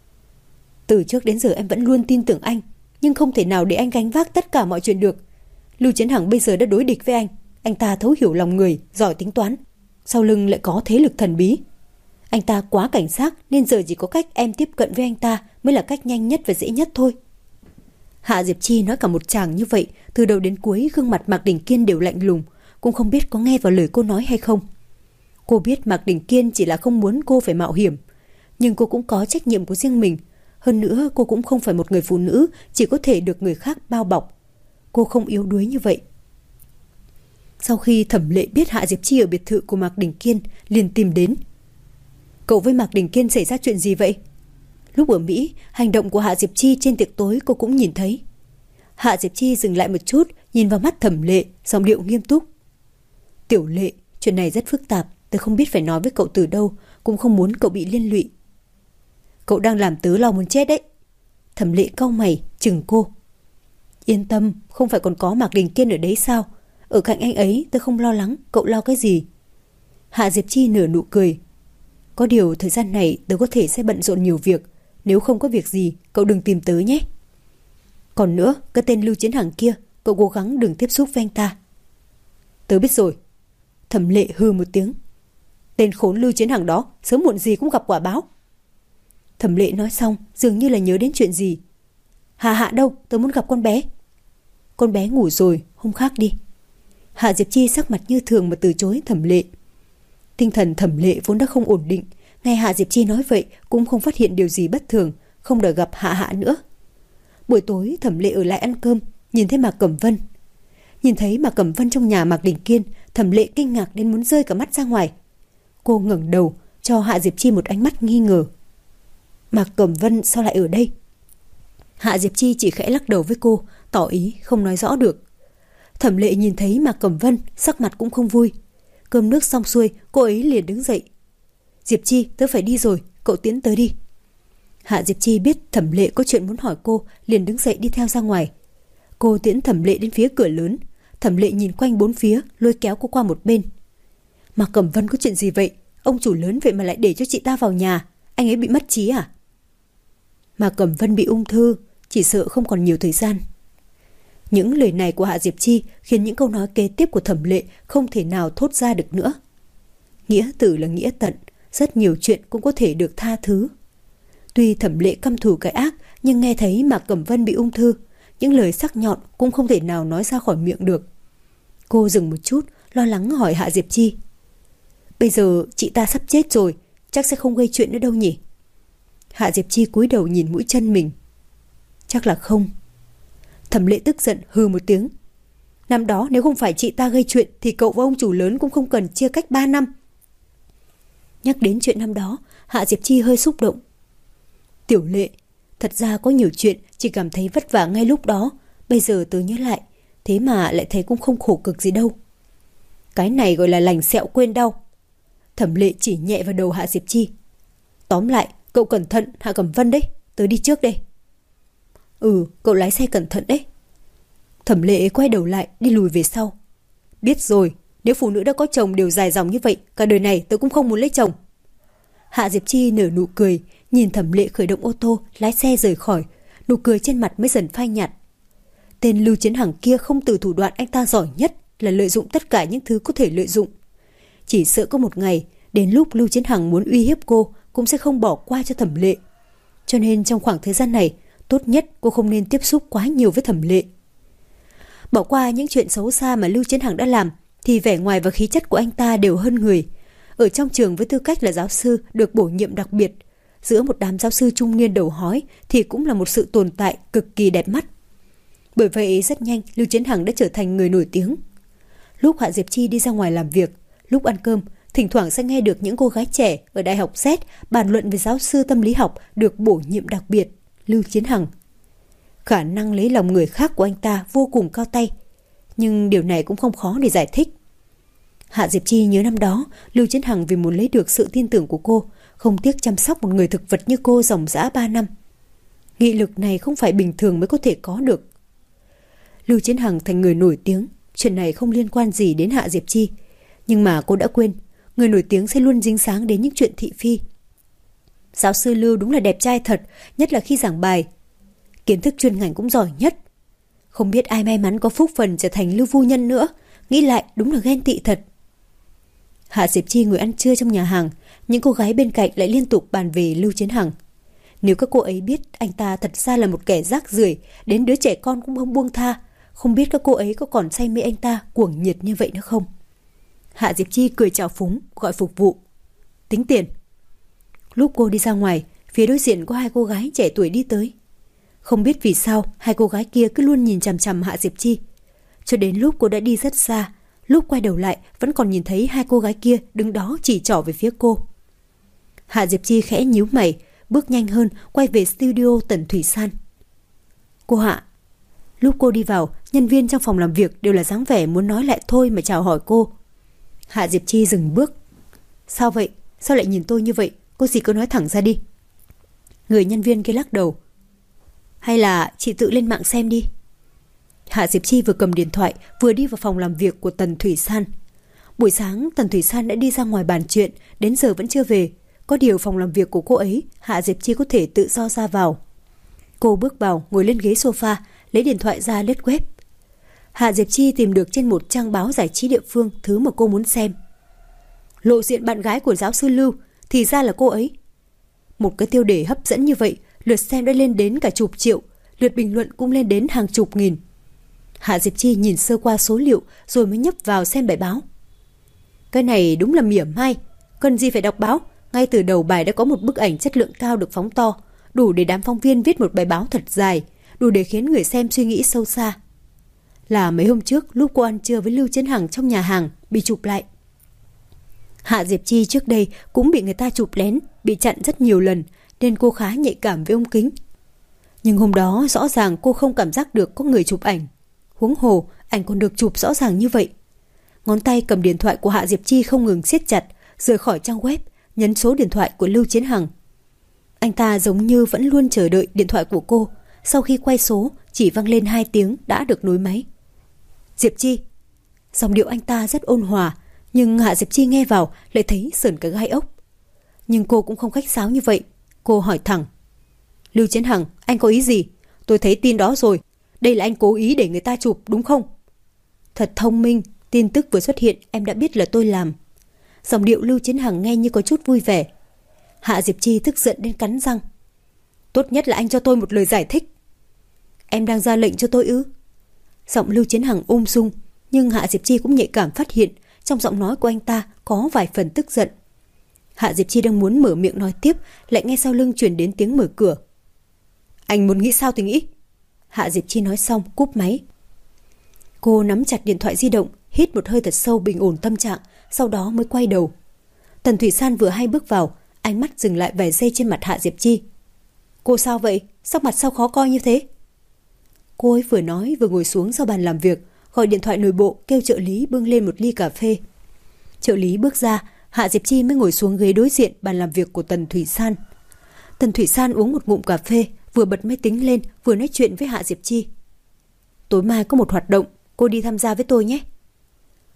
Từ trước đến giờ em vẫn luôn tin tưởng anh, nhưng không thể nào để anh gánh vác tất cả mọi chuyện được. Lưu Chiến Hằng bây giờ đã đối địch với anh ta thấu hiểu lòng người, giỏi tính toán, sau lưng lại có thế lực thần bí. Anh ta quá cảnh giác nên giờ chỉ có cách em tiếp cận với anh ta mới là cách nhanh nhất và dễ nhất thôi. Hạ Diệp Chi nói cả một tràng như vậy, từ đầu đến cuối gương mặt Mạc Đình Kiên đều lạnh lùng, cũng không biết có nghe vào lời cô nói hay không. Cô biết Mạc Đình Kiên chỉ là không muốn cô phải mạo hiểm, nhưng cô cũng có trách nhiệm của riêng mình. Hơn nữa cô cũng không phải một người phụ nữ chỉ có thể được người khác bao bọc. Cô không yếu đuối như vậy. Sau khi Thẩm Lệ biết Hạ Diệp Chi ở biệt thự của Mạc Đình Kiên, liền tìm đến. Cậu với Mạc Đình Kiên xảy ra chuyện gì vậy? Lúc ở Mỹ, hành động của Hạ Diệp Chi trên tiệc tối cô cũng nhìn thấy. Hạ Diệp Chi dừng lại một chút, nhìn vào mắt Thẩm Lệ, giọng điệu nghiêm túc. Tiểu Lệ, chuyện này rất phức tạp, tớ không biết phải nói với cậu từ đâu, cũng không muốn cậu bị liên lụy. Cậu đang làm tớ lo muốn chết đấy. Thẩm Lệ cau mày, chừng cô. Yên tâm, không phải còn có Mạc Đình Kiên ở đấy sao? Ở cạnh anh ấy tớ không lo lắng, cậu lo cái gì? Hạ Diệp Chi nở nụ cười. Có điều thời gian này tớ có thể sẽ bận rộn nhiều việc. Nếu không có việc gì, cậu đừng tìm tớ nhé. Còn nữa, cái tên Lưu Chiến Hằng kia, cậu cố gắng đừng tiếp xúc với anh ta. Tớ biết rồi. Thẩm Lệ hừ một tiếng. Tên khốn Lưu Chiến Hằng đó sớm muộn gì cũng gặp quả báo. Thẩm Lệ nói xong dường như là nhớ đến chuyện gì. Hạ đâu, tớ muốn gặp con bé. Con bé ngủ rồi, hôm khác đi. Hạ Diệp Chi sắc mặt như thường mà từ chối Thẩm Lệ. Tinh thần Thẩm Lệ vốn đã không ổn định, nghe Hạ Diệp Chi nói vậy cũng không phát hiện điều gì bất thường, không đòi gặp Hạ nữa. Buổi tối Thẩm Lệ ở lại ăn cơm, nhìn thấy Mạc Cẩm Vân. Nhìn thấy Mạc Cẩm Vân trong nhà Mạc Đình Kiên, Thẩm Lệ kinh ngạc đến muốn rơi cả mắt ra ngoài. Cô ngẩng đầu cho Hạ Diệp Chi một ánh mắt nghi ngờ. Mạc Cẩm Vân sao lại ở đây? Hạ Diệp Chi chỉ khẽ lắc đầu với cô, tỏ ý không nói rõ được. Thẩm Lệ nhìn thấy Mạc Cẩm Vân, sắc mặt cũng không vui. Cơm nước xong xuôi, cô ấy liền đứng dậy. Diệp Chi, tớ phải đi rồi, cậu tiễn tớ đi. Hạ Diệp Chi biết Thẩm Lệ có chuyện muốn hỏi cô, liền đứng dậy đi theo ra ngoài. Cô tiễn Thẩm Lệ đến phía cửa lớn. Thẩm Lệ nhìn quanh bốn phía, lôi kéo cô qua một bên. Mạc Cẩm Vân có chuyện gì vậy? Ông chủ lớn vậy mà lại để cho chị ta vào nhà. Anh ấy bị mất trí à? Mạc Cẩm Vân bị ung thư, chỉ sợ không còn nhiều thời gian. Những lời này của Hạ Diệp Chi khiến những câu nói kế tiếp của Thẩm Lệ không thể nào thốt ra được nữa. Nghĩa tử là nghĩa tận, rất nhiều chuyện cũng có thể được tha thứ. Tuy Thẩm Lệ căm thù cái ác, nhưng nghe thấy Mạc Cẩm Vân bị ung thư, những lời sắc nhọn cũng không thể nào nói ra khỏi miệng được. Cô dừng một chút, lo lắng hỏi Hạ Diệp Chi. Bây giờ chị ta sắp chết rồi, chắc sẽ không gây chuyện nữa đâu nhỉ? Hạ Diệp Chi cúi đầu nhìn mũi chân mình. Chắc là không. Thẩm Lệ tức giận hừ một tiếng. Năm đó nếu không phải chị ta gây chuyện thì cậu và ông chủ lớn cũng không cần chia cách 3 năm. Nhắc đến chuyện năm đó, Hạ Diệp Chi hơi xúc động. Tiểu Lệ, thật ra có nhiều chuyện chỉ cảm thấy vất vả ngay lúc đó. Bây giờ tớ nhớ lại, thế mà lại thấy cũng không khổ cực gì đâu. Cái này gọi là lành sẹo quên đau. Thẩm Lệ chỉ nhẹ vào đầu Hạ Diệp Chi. Tóm lại, cậu cẩn thận Hạ Cẩm Vân đấy, tớ đi trước đây. Ừ, cậu lái xe cẩn thận đấy. Thẩm Lệ quay đầu lại đi lùi về sau. Biết rồi, Nếu phụ nữ đã có chồng đều dài dòng như vậy, cả đời này tôi cũng không muốn lấy chồng. Hạ Diệp Chi nở nụ cười, nhìn Thẩm Lệ khởi động ô tô, lái xe rời khỏi. Nụ cười trên mặt mới dần phai nhạt. Tên Lưu Chiến Hằng kia không từ thủ đoạn anh ta giỏi nhất là lợi dụng tất cả những thứ có thể lợi dụng. Chỉ sợ có một ngày, đến lúc Lưu Chiến Hằng muốn uy hiếp cô, cũng sẽ không bỏ qua cho Thẩm Lệ. Cho nên trong khoảng thời gian này, tốt nhất cô không nên tiếp xúc quá nhiều với Thẩm Lệ. Bỏ qua những chuyện xấu xa mà Lưu Chiến Hằng đã làm, thì vẻ ngoài và khí chất của anh ta đều hơn người. Ở trong trường với tư cách là giáo sư được bổ nhiệm đặc biệt, giữa một đám giáo sư trung niên đầu hói thì cũng là một sự tồn tại cực kỳ đẹp mắt. Bởi vậy rất nhanh Lưu Chiến Hằng đã trở thành người nổi tiếng. Lúc Hạ Diệp Chi đi ra ngoài làm việc, lúc ăn cơm, thỉnh thoảng sẽ nghe được những cô gái trẻ ở Đại học Z bàn luận về giáo sư tâm lý học được bổ nhiệm đặc biệt, Lưu Chiến Hằng. Khả năng lấy lòng người khác của anh ta vô cùng cao tay, nhưng điều này cũng không khó để giải thích. Hạ Diệp Chi nhớ năm đó, Lưu Chiến Hằng vì muốn lấy được sự tin tưởng của cô, không tiếc chăm sóc một người thực vật như cô dòng dã 3 năm. Nghị lực này không phải bình thường mới có thể có được. Lưu Chiến Hằng thành người nổi tiếng, chuyện này không liên quan gì đến Hạ Diệp Chi. Nhưng mà cô đã quên, người nổi tiếng sẽ luôn dính dáng đến những chuyện thị phi. Giáo sư Lưu đúng là đẹp trai thật, nhất là khi giảng bài. Kiến thức chuyên ngành cũng giỏi nhất. Không biết ai may mắn có phúc phần trở thành Lưu phu nhân nữa, nghĩ lại đúng là ghen tị thật. Hạ Diệp Chi ngồi ăn trưa trong nhà hàng, những cô gái bên cạnh lại liên tục bàn về Lưu Chiến Hằng. Nếu các cô ấy biết anh ta thật ra là một kẻ rác rưởi, đến đứa trẻ con cũng không buông tha, không biết các cô ấy có còn say mê anh ta cuồng nhiệt như vậy nữa không. Hạ Diệp Chi cười chào phúng, gọi phục vụ. Tính tiền. Lúc cô đi ra ngoài, phía đối diện có 2 cô gái trẻ tuổi đi tới. Không biết vì sao 2 cô gái kia cứ luôn nhìn chằm chằm Hạ Diệp Chi. Cho đến lúc cô đã đi rất xa, lúc quay đầu lại vẫn còn nhìn thấy 2 cô gái kia đứng đó chỉ trỏ về phía cô. Hạ Diệp Chi khẽ nhíu mày, bước nhanh hơn quay về studio Tần Thủy San. Cô Hạ. Lúc cô đi vào, nhân viên trong phòng làm việc đều là dáng vẻ muốn nói lại thôi mà chào hỏi cô. Hạ Diệp Chi dừng bước. Sao vậy? Sao lại nhìn tôi như vậy? Cô gì cứ nói thẳng ra đi. Người nhân viên kia lắc đầu. Hay là chị tự lên mạng xem đi. Hạ Diệp Chi vừa cầm điện thoại vừa đi vào phòng làm việc của Tần Thủy San. Buổi sáng Tần Thủy San đã đi ra ngoài bàn chuyện, đến giờ vẫn chưa về. Có điều phòng làm việc của cô ấy, Hạ Diệp Chi có thể tự do ra vào. Cô bước vào, ngồi lên ghế sofa, lấy điện thoại ra lướt web. Hạ Diệp Chi tìm được trên một trang báo giải trí địa phương thứ mà cô muốn xem. Lộ diện bạn gái của giáo sư Lưu, thì ra là cô ấy. Một cái tiêu đề hấp dẫn như vậy, lượt xem đã lên đến cả chục triệu, lượt bình luận cũng lên đến hàng chục nghìn. Hạ Diệp Chi nhìn sơ qua số liệu rồi mới nhấp vào xem bài báo. Cái này đúng là mỉa mai, cần gì phải đọc báo, ngay từ đầu bài đã có một bức ảnh chất lượng cao được phóng to, đủ để đám phóng viên viết một bài báo thật dài, đủ để khiến người xem suy nghĩ sâu xa. Là mấy hôm trước lúc cô ăn trưa với Lưu Chiến Hằng trong nhà hàng bị chụp lại. Hạ Diệp Chi trước đây cũng bị người ta chụp lén, bị chặn rất nhiều lần, nên cô khá nhạy cảm với ống kính. Nhưng hôm đó rõ ràng cô không cảm giác được có người chụp ảnh. Huống hồ ảnh còn được chụp rõ ràng như vậy. Ngón tay cầm điện thoại của Hạ Diệp Chi không ngừng siết chặt, rời khỏi trang web, nhấn số điện thoại của Lưu Chiến Hằng. Anh ta giống như vẫn luôn chờ đợi điện thoại của cô. Sau khi quay số, chỉ vang lên 2 tiếng đã được nối máy. Diệp Chi. Giọng điệu anh ta rất ôn hòa, nhưng Hạ Diệp Chi nghe vào lại thấy sởn cả gai ốc. Nhưng cô cũng không khách sáo như vậy. Cô hỏi thẳng. Lưu Chiến Hằng, anh có ý gì? Tôi thấy tin đó rồi. Đây là anh cố ý để người ta chụp đúng không? Thật thông minh, tin tức vừa xuất hiện em đã biết là tôi làm. Giọng điệu Lưu Chiến Hằng nghe như có chút vui vẻ. Hạ Diệp Chi tức giận đến cắn răng. Tốt nhất là anh cho tôi một lời giải thích. Em đang ra lệnh cho tôi ư? Giọng Lưu Chiến Hằng ung dung, nhưng Hạ Diệp Chi cũng nhạy cảm phát hiện trong giọng nói của anh ta có vài phần tức giận. Hạ Diệp Chi đang muốn mở miệng nói tiếp, lại nghe sau lưng truyền đến tiếng mở cửa. Anh muốn nghĩ sao thì nghĩ. Hạ Diệp Chi nói xong cúp máy. Cô nắm chặt điện thoại di động, hít một hơi thật sâu bình ổn tâm trạng, sau đó mới quay đầu. Tần Thủy San vừa hay bước vào, ánh mắt dừng lại vài giây trên mặt Hạ Diệp Chi. Cô sao vậy? Sắc mặt sao khó coi như thế? Cô ấy vừa nói vừa ngồi xuống sau bàn làm việc, gọi điện thoại nội bộ kêu trợ lý bưng lên một ly cà phê. Trợ lý bước ra, Hạ Diệp Chi mới ngồi xuống ghế đối diện bàn làm việc của Tần Thủy San. Tần Thủy San uống một ngụm cà phê, vừa bật máy tính lên, vừa nói chuyện với Hạ Diệp Chi. Tối mai có một hoạt động, cô đi tham gia với tôi nhé.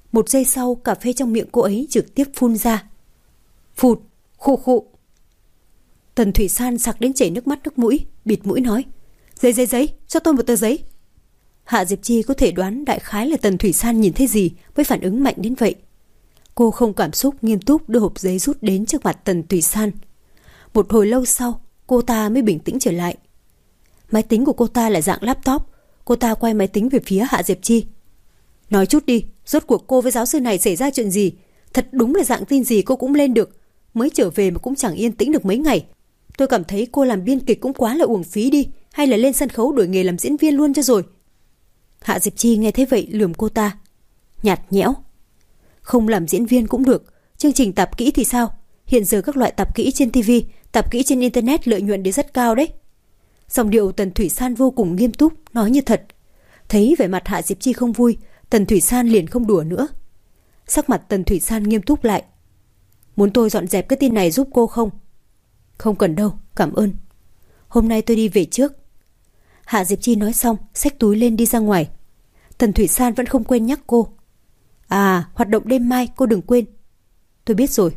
1 giây sau, cà phê trong miệng cô ấy trực tiếp phun ra. Phụt, khụ khụ. Tần Thủy San sặc đến chảy nước mắt nước mũi, bịt mũi nói: Giấy, cho tôi một tờ giấy. Hạ Diệp Chi có thể đoán đại khái là Tần Thủy San nhìn thấy gì mới phản ứng mạnh đến vậy. Cô không cảm xúc, nghiêm túc đưa hộp giấy rút đến trước mặt Tần Thủy San. Một hồi lâu sau, cô ta mới bình tĩnh trở lại. Máy tính của cô ta là dạng laptop. Cô ta quay máy tính về phía Hạ Diệp Chi. Nói chút đi, rốt cuộc cô với giáo sư này xảy ra chuyện gì? Thật đúng là dạng tin gì cô cũng lên được. Mới trở về mà cũng chẳng yên tĩnh được mấy ngày. Tôi cảm thấy cô làm biên kịch cũng quá là uổng phí đi. Hay là lên sân khấu đổi nghề làm diễn viên luôn cho rồi. Hạ Diệp Chi nghe thấy vậy lườm cô ta. Nhạt nhẽo. Không làm diễn viên cũng được. Chương trình tạp kỹ thì sao? Hiện giờ các loại tạp kỹ trên TV, tạp kỹ trên Internet lợi nhuận đến rất cao đấy. Giọng điệu Tần Thủy San vô cùng nghiêm túc, nói như thật. Thấy vẻ mặt Hạ Diệp Chi không vui, Tần Thủy San liền không đùa nữa. Sắc mặt Tần Thủy San nghiêm túc lại. Muốn tôi dọn dẹp cái tin này giúp cô không? Không cần đâu, cảm ơn. Hôm nay tôi đi về trước. Hạ Diệp Chi nói xong, xách túi lên đi ra ngoài. Tần Thủy San vẫn không quên nhắc cô. À, hoạt động đêm mai cô đừng quên. Tôi biết rồi.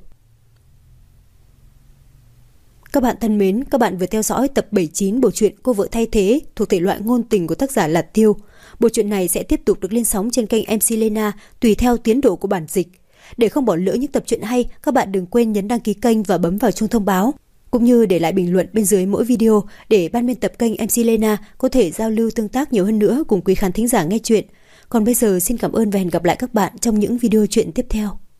Các bạn thân mến, các bạn vừa theo dõi tập 79 bộ truyện Cô vợ thay thế thuộc thể loại ngôn tình của tác giả Lạt Tiêu. Bộ truyện này sẽ tiếp tục được lên sóng trên kênh MC Lena tùy theo tiến độ của bản dịch. Để không bỏ lỡ những tập truyện hay, các bạn đừng quên nhấn đăng ký kênh và bấm vào chuông thông báo, cũng như để lại bình luận bên dưới mỗi video để ban biên tập kênh MC Lena có thể giao lưu tương tác nhiều hơn nữa cùng quý khán thính giả nghe truyện. Còn bây giờ xin cảm ơn và hẹn gặp lại các bạn trong những video truyện tiếp theo.